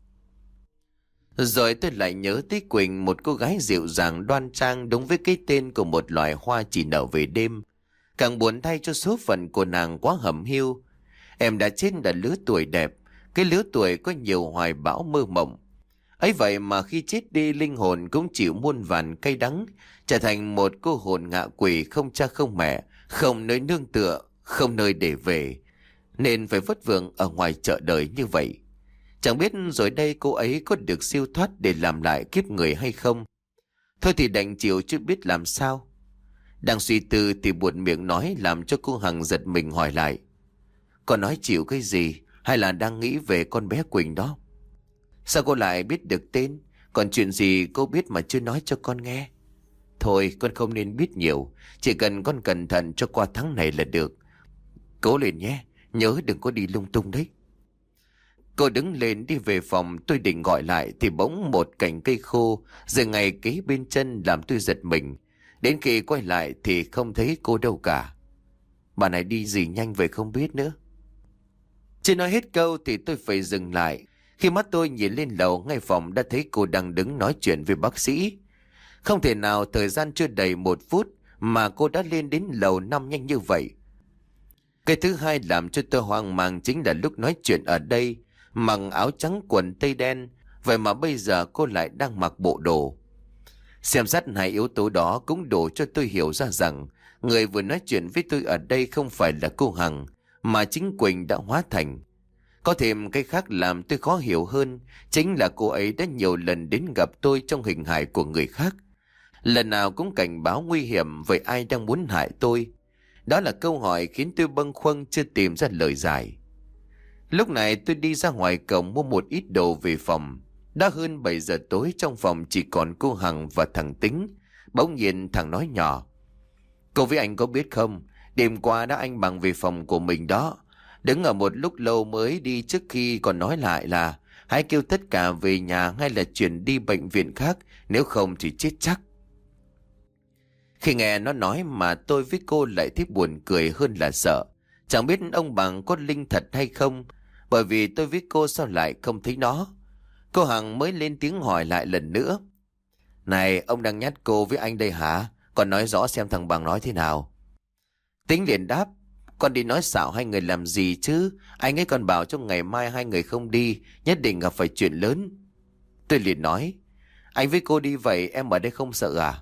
Rồi tôi lại nhớ tới Quỳnh, một cô gái dịu dàng đoan trang đúng với cái tên của một loài hoa chỉ nở về đêm. Càng buồn thay cho số phận của nàng quá hẩm hiu. Em đã chết ở lứa tuổi đẹp, cái lứa tuổi có nhiều hoài bão mơ mộng. Ấy vậy mà khi chết đi, linh hồn cũng chịu muôn vàn cay đắng, trở thành một cô hồn ngạ quỷ, không cha không mẹ, không nơi nương tựa, không nơi để về, nên phải vất vưởng ở ngoài chợ đời như vậy. Chẳng biết rồi đây cô ấy có được siêu thoát để làm lại kiếp người hay không. Thôi thì đành chịu chứ biết làm sao. Đang suy tư thì buột miệng nói làm cho cô Hằng giật mình hỏi lại: Con nói chịu cái gì, hay là đang nghĩ về con bé Quỳnh đó? Sao cô lại biết được tên? Còn chuyện gì cô biết mà chưa nói cho con nghe? Thôi con không nên biết nhiều, chỉ cần con cẩn thận cho qua tháng này là được. Cố lên nhé, nhớ đừng có đi lung tung đấy. Cô đứng lên đi về phòng. Tôi định gọi lại thì bỗng một cành cây khô rơi ngay kế bên chân làm tôi giật mình. Đến khi quay lại thì không thấy cô đâu cả. Bà này đi gì nhanh vậy không biết nữa. Chưa nói hết câu thì tôi phải dừng lại. Khi mắt tôi nhìn lên lầu ngay phòng đã thấy cô đang đứng nói chuyện với bác sĩ. Không thể nào thời gian chưa đầy một phút mà cô đã lên đến lầu năm nhanh như vậy. Cái thứ hai làm cho tôi hoang mang chính là lúc nói chuyện ở đây mặc áo trắng quần tây đen, vậy mà bây giờ cô lại đang mặc bộ đồ. Xem xét hai yếu tố đó cũng đủ cho tôi hiểu ra rằng người vừa nói chuyện với tôi ở đây không phải là cô Hằng, mà chính Quỳnh đã hóa thành. Có thêm cái khác làm tôi khó hiểu hơn, chính là cô ấy đã nhiều lần đến gặp tôi trong hình hài của người khác. Lần nào cũng cảnh báo nguy hiểm với ai đang muốn hại tôi. Đó là câu hỏi khiến tôi bâng khuâng chưa tìm ra lời giải. Lúc này tôi đi ra ngoài cổng mua một ít đồ về phòng. Đã hơn bảy giờ tối, trong phòng chỉ còn cô Hằng và thằng Tính. Bỗng nhiên thằng nói nhỏ: Cô với anh có biết không, đêm qua đã anh Bằng về phòng của mình đó. Đứng ở một lúc lâu mới đi, trước khi còn nói lại là hãy kêu tất cả về nhà hay là chuyển đi bệnh viện khác, nếu không thì chết chắc. Khi nghe nó nói mà tôi với cô lại thấy buồn cười hơn là sợ. Chẳng biết ông Bằng có linh thật hay không, bởi vì tôi với cô sao lại không thấy nó. Cô Hằng mới lên tiếng hỏi lại lần nữa: Này, ông đang nhắc cô với anh đây hả? Còn nói rõ xem thằng Bằng nói thế nào. Tính liền đáp: Con đi nói xạo hai người làm gì chứ? Anh ấy còn bảo trong ngày mai hai người không đi, nhất định gặp phải chuyện lớn. Tôi liền nói: Anh với cô đi vậy em ở đây không sợ à?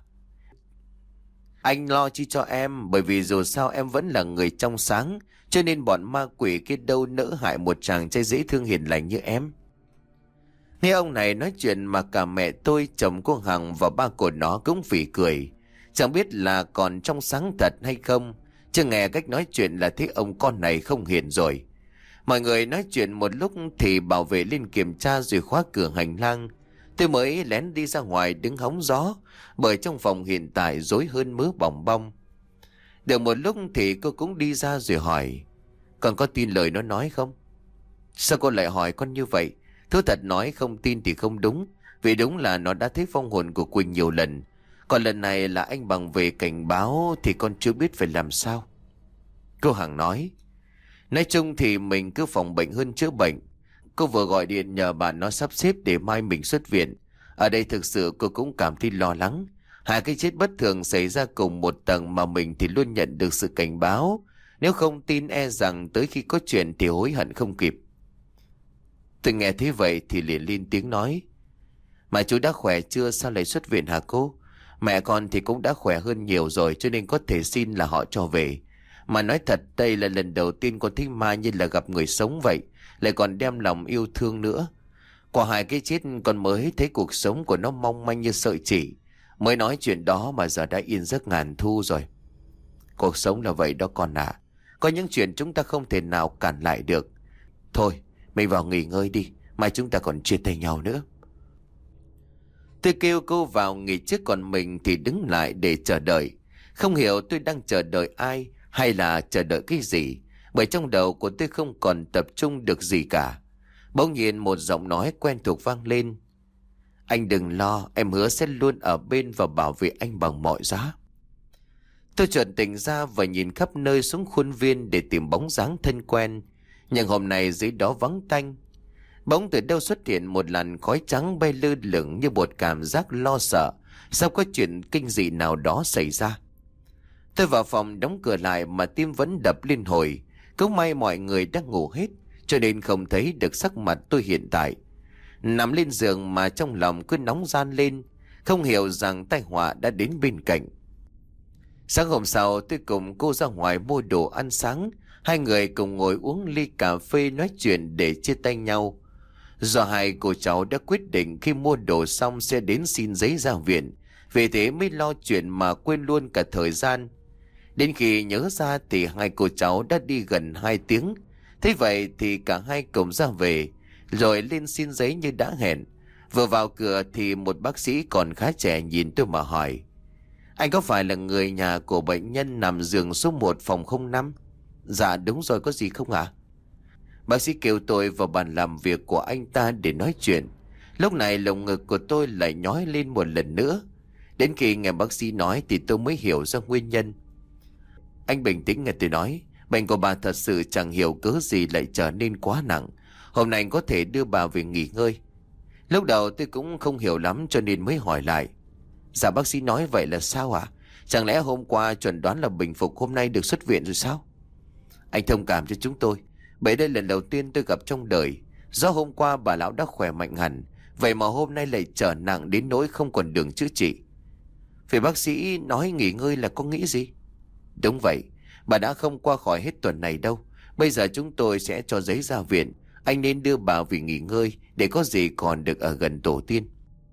Anh lo chi cho em, bởi vì dù sao em vẫn là người trong sáng, cho nên bọn ma quỷ kia đâu nỡ hại một chàng trai dễ thương hiền lành như em. Nghe ông này nói chuyện mà cả mẹ tôi, chồng cô Hằng và ba của nó cũng phỉ cười. Chẳng biết là còn trong sáng thật hay không, chứ nghe cách nói chuyện là thấy ông con này không hiền rồi. Mọi người nói chuyện một lúc thì bảo vệ lên kiểm tra rồi khóa cửa hành lang. Tôi mới lén đi ra ngoài đứng hóng gió, bởi trong phòng hiện tại rối hơn mớ bòng bong. Được một lúc thì cô cũng đi ra rồi hỏi: Con có tin lời nó nói không? Sao cô lại hỏi con như vậy? Thú thật nói không tin thì không đúng, Vì đúng là nó đã thấy vong hồn của Quỳnh nhiều lần. Còn lần này là anh Bằng về cảnh báo thì con chưa biết phải làm sao. Cô Hằng nói, nói chung thì mình cứ phòng bệnh hơn chữa bệnh. Cô vừa gọi điện nhờ bạn nó sắp xếp để mai mình xuất viện. Ở đây thực sự cô cũng cảm thấy lo lắng. Hai cái chết bất thường xảy ra cùng một tầng mà mình thì luôn nhận được sự cảnh báo. Nếu không tin e rằng tới khi có chuyện thì hối hận không kịp. Tôi nghe thế vậy thì liền lên tiếng nói, mà chú đã khỏe chưa, sao lại xuất viện hả cô? Mẹ con thì cũng đã khỏe hơn nhiều rồi, cho nên có thể xin là họ cho về. Mà nói thật, đây là lần đầu tiên con thấy ma như là gặp người sống vậy, lại còn đem lòng yêu thương nữa. Qua hai cái chết con mới thấy cuộc sống của nó mong manh như sợi chỉ. Mới nói chuyện đó mà giờ đã yên giấc ngàn thu rồi. Cuộc sống là vậy đó con ạ. Có những chuyện chúng ta không thể nào cản lại được. Thôi, mình vào nghỉ ngơi đi, mai chúng ta còn chia tay nhau nữa. Tôi kêu cô vào nghỉ trước, còn mình thì đứng lại để chờ đợi. Không hiểu tôi đang chờ đợi ai hay là chờ đợi cái gì, bởi trong đầu của tôi không còn tập trung được gì cả. Bỗng nhiên một giọng nói quen thuộc vang lên. Anh đừng lo, em hứa sẽ luôn ở bên và bảo vệ anh bằng mọi giá. Tôi chợt tỉnh ra và nhìn khắp nơi xuống khuôn viên để tìm bóng dáng thân quen. Nhưng hôm nay dưới đó vắng tanh. Bỗng từ đâu xuất hiện một làn khói trắng bay lơ lửng như một cảm giác lo sợ. Sao có chuyện kinh dị nào đó xảy ra? Tôi vào phòng đóng cửa lại mà tim vẫn đập liên hồi. Cũng may mọi người đang ngủ hết, cho nên không thấy được sắc mặt tôi hiện tại. Nằm lên giường mà trong lòng cứ nóng ran lên, không hiểu rằng tai họa đã đến bên cạnh. Sáng hôm sau tôi cùng cô ra ngoài mua đồ ăn sáng. Hai người cùng ngồi uống ly cà phê nói chuyện để chia tay nhau. Do hai cô cháu đã quyết định khi mua đồ xong sẽ đến xin giấy ra viện, vì thế mới lo chuyện mà quên luôn cả thời gian. Đến khi nhớ ra thì hai cô cháu đã đi gần hai tiếng. Thế vậy thì cả hai cùng ra về, rồi lên xin giấy như đã hẹn. Vừa vào cửa thì một bác sĩ còn khá trẻ nhìn tôi mà hỏi, anh có phải là người nhà của bệnh nhân nằm giường số một phòng không năm? Dạ đúng rồi, có gì không ạ? Bác sĩ kêu tôi vào bàn làm việc của anh ta để nói chuyện. Lúc này lồng ngực của tôi lại nhói lên một lần nữa. Đến khi nghe bác sĩ nói thì tôi mới hiểu ra nguyên nhân. Anh bình tĩnh nghe tôi nói, bệnh của bà thật sự chẳng hiểu cớ gì lại trở nên quá nặng. Hôm nay anh có thể đưa bà về nghỉ ngơi. Lúc đầu tôi cũng không hiểu lắm cho nên mới hỏi lại. Dạ bác sĩ nói vậy là sao ạ? Chẳng lẽ hôm qua chuẩn đoán là bình phục, hôm nay được xuất viện rồi sao? Anh thông cảm cho chúng tôi, bởi đây lần đầu tiên tôi gặp trong đời. Do hôm qua bà lão đã khỏe mạnh hẳn, vậy mà hôm nay lại trở nặng đến nỗi không còn đường chữa trị. Vì bác sĩ nói nghỉ ngơi là có nghĩ gì? Đúng vậy, bà đã không qua khỏi hết tuần này đâu. Bây giờ chúng tôi sẽ cho giấy ra viện. Anh nên đưa bà về nghỉ ngơi, để có gì còn được ở gần tổ tiên.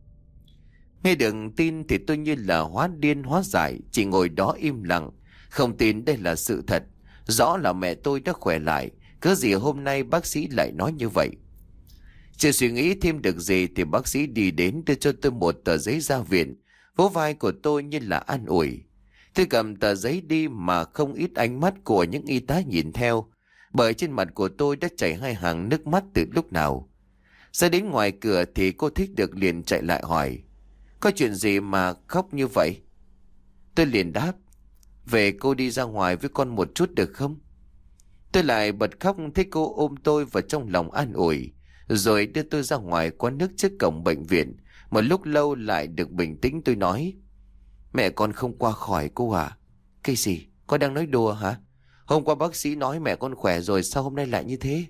Nghe được tin thì tôi như là hóa điên hóa dại, chỉ ngồi đó im lặng, không tin đây là sự thật. Rõ là mẹ tôi đã khỏe lại, cớ gì hôm nay bác sĩ lại nói như vậy? Chưa suy nghĩ thêm được gì thì bác sĩ đi đến đưa cho tôi một tờ giấy ra viện, vỗ vai của tôi như là an ủi. Tôi cầm tờ giấy đi mà không ít ánh mắt của những y tá nhìn theo, bởi trên mặt của tôi đã chảy hai hàng nước mắt từ lúc nào. Ra đến ngoài cửa thì cô Thích Được liền chạy lại hỏi, có chuyện gì mà khóc như vậy? Tôi liền đáp, về cô đi ra ngoài với con một chút được không? Tôi lại bật khóc, thấy cô ôm tôi vào trong lòng an ủi, rồi đưa tôi ra ngoài quán nước trước cổng bệnh viện. Một lúc lâu lại được bình tĩnh, tôi nói, mẹ con không qua khỏi cô à? Cái gì? Con đang nói đùa hả? Hôm qua bác sĩ nói mẹ con khỏe rồi, sao hôm nay lại như thế?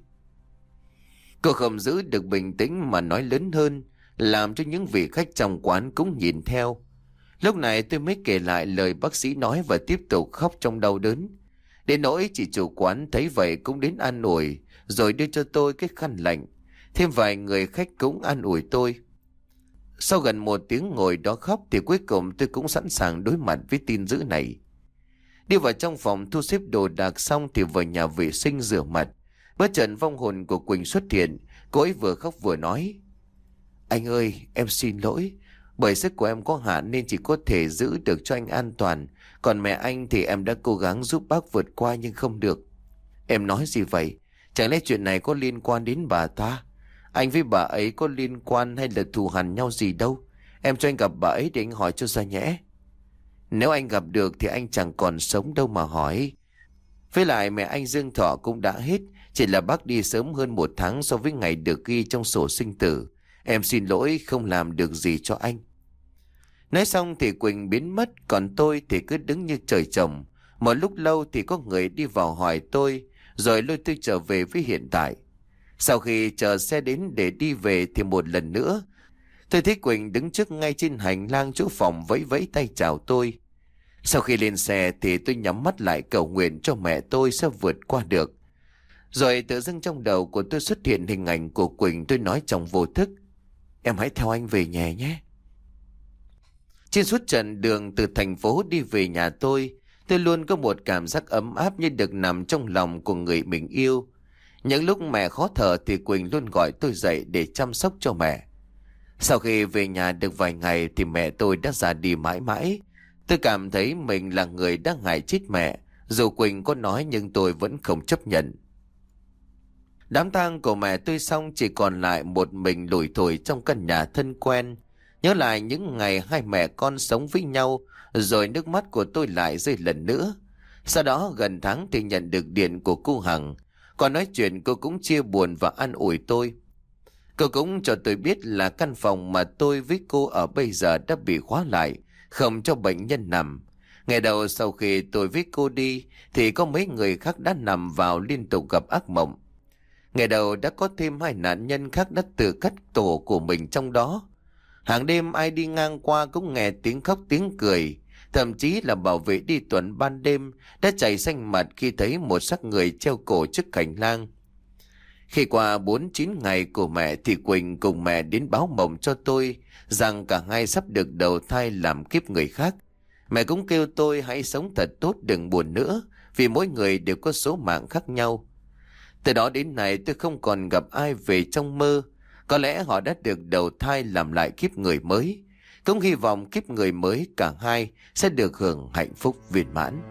Cô không giữ được bình tĩnh mà nói lớn hơn, làm cho những vị khách trong quán cũng nhìn theo. Lúc này tôi mới kể lại lời bác sĩ nói và tiếp tục khóc trong đau đớn. Đến nỗi chị chủ quán thấy vậy cũng đến an ủi, rồi đưa cho tôi cái khăn lạnh. Thêm vài người khách cũng an ủi tôi. Sau gần một tiếng ngồi đó khóc thì cuối cùng tôi cũng sẵn sàng đối mặt với tin dữ này. Đi vào trong phòng thu xếp đồ đạc xong thì vào nhà vệ sinh rửa mặt. Bất chợt vong hồn của Quỳnh xuất hiện. Cô ấy vừa khóc vừa nói, anh ơi, em xin lỗi, bởi sức của em có hạn nên chỉ có thể giữ được cho anh an toàn. Còn mẹ anh thì em đã cố gắng giúp bác vượt qua nhưng không được. Em nói gì vậy? Chẳng lẽ chuyện này có liên quan đến bà ta? Anh với bà ấy có liên quan hay là thù hằn nhau gì đâu. Em cho anh gặp bà ấy để anh hỏi cho ra nhẽ. Nếu anh gặp được thì anh chẳng còn sống đâu mà hỏi. Với lại mẹ anh Dương Thọ cũng đã hết. Chỉ là bác đi sớm hơn một tháng so với ngày được ghi trong sổ sinh tử. Em xin lỗi không làm được gì cho anh. Nói xong thì Quỳnh biến mất. Còn tôi thì cứ đứng như trời trồng. Một lúc lâu thì có người đi vào hỏi tôi, rồi lôi tôi trở về với hiện tại. Sau khi chờ xe đến để đi về thì một lần nữa tôi thấy Quỳnh đứng trước ngay trên hành lang chỗ phòng vẫy vẫy tay chào tôi. Sau khi lên xe thì tôi nhắm mắt lại cầu nguyện cho mẹ tôi sẽ vượt qua được. Rồi tự dưng trong đầu của tôi xuất hiện hình ảnh của Quỳnh. Tôi nói trong vô thức: em hãy theo anh về nhà nhé. Trên suốt chặng đường từ thành phố đi về nhà tôi, tôi luôn có một cảm giác ấm áp như được nằm trong lòng của người mình yêu. Những lúc mẹ khó thở thì Quỳnh luôn gọi tôi dậy để chăm sóc cho mẹ. Sau khi về nhà được vài ngày thì mẹ tôi đã ra đi mãi mãi. Tôi cảm thấy mình là người đã hại chết mẹ. Dù Quỳnh có nói nhưng tôi vẫn không chấp nhận. Đám tang của mẹ tôi xong, chỉ còn lại một mình lủi thủi trong căn nhà thân quen. Nhớ lại những ngày hai mẹ con sống với nhau, rồi nước mắt của tôi lại rơi lần nữa. Sau đó gần tháng thì nhận được điện của cô Hằng. Còn nói chuyện cô cũng chia buồn và an ủi tôi. Cô cũng cho tôi biết là căn phòng mà tôi với cô ở bây giờ đã bị khóa lại, không cho bệnh nhân nằm. Ngày đầu sau khi tôi với cô đi thì có mấy người khác đã nằm vào liên tục gặp ác mộng. Ngày đầu đã có thêm hai nạn nhân khác đã tự cắt tổ của mình trong đó. Hàng đêm ai đi ngang qua cũng nghe tiếng khóc tiếng cười. Thậm chí là bảo vệ đi tuần ban đêm đã chảy xanh mặt khi thấy một xác người treo cổ trước hành lang. Khi qua bốn chín ngày của mẹ thì Quỳnh cùng mẹ đến báo mộng cho tôi rằng cả hai sắp được đầu thai làm kiếp người khác. Mẹ cũng kêu tôi hãy sống thật tốt, đừng buồn nữa, vì mỗi người đều có số mạng khác nhau. Từ đó đến nay tôi không còn gặp ai về trong mơ. Có lẽ họ đã được đầu thai làm lại kiếp người mới. Cũng hy vọng kiếp người mới cả hai sẽ được hưởng hạnh phúc viên mãn.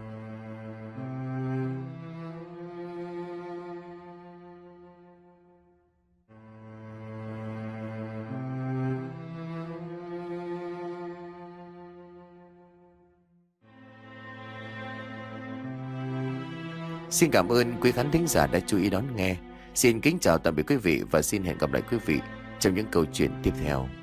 Xin cảm ơn quý khán thính giả đã chú ý đón nghe. Xin kính chào tạm biệt quý vị và xin hẹn gặp lại quý vị trong những câu chuyện tiếp theo.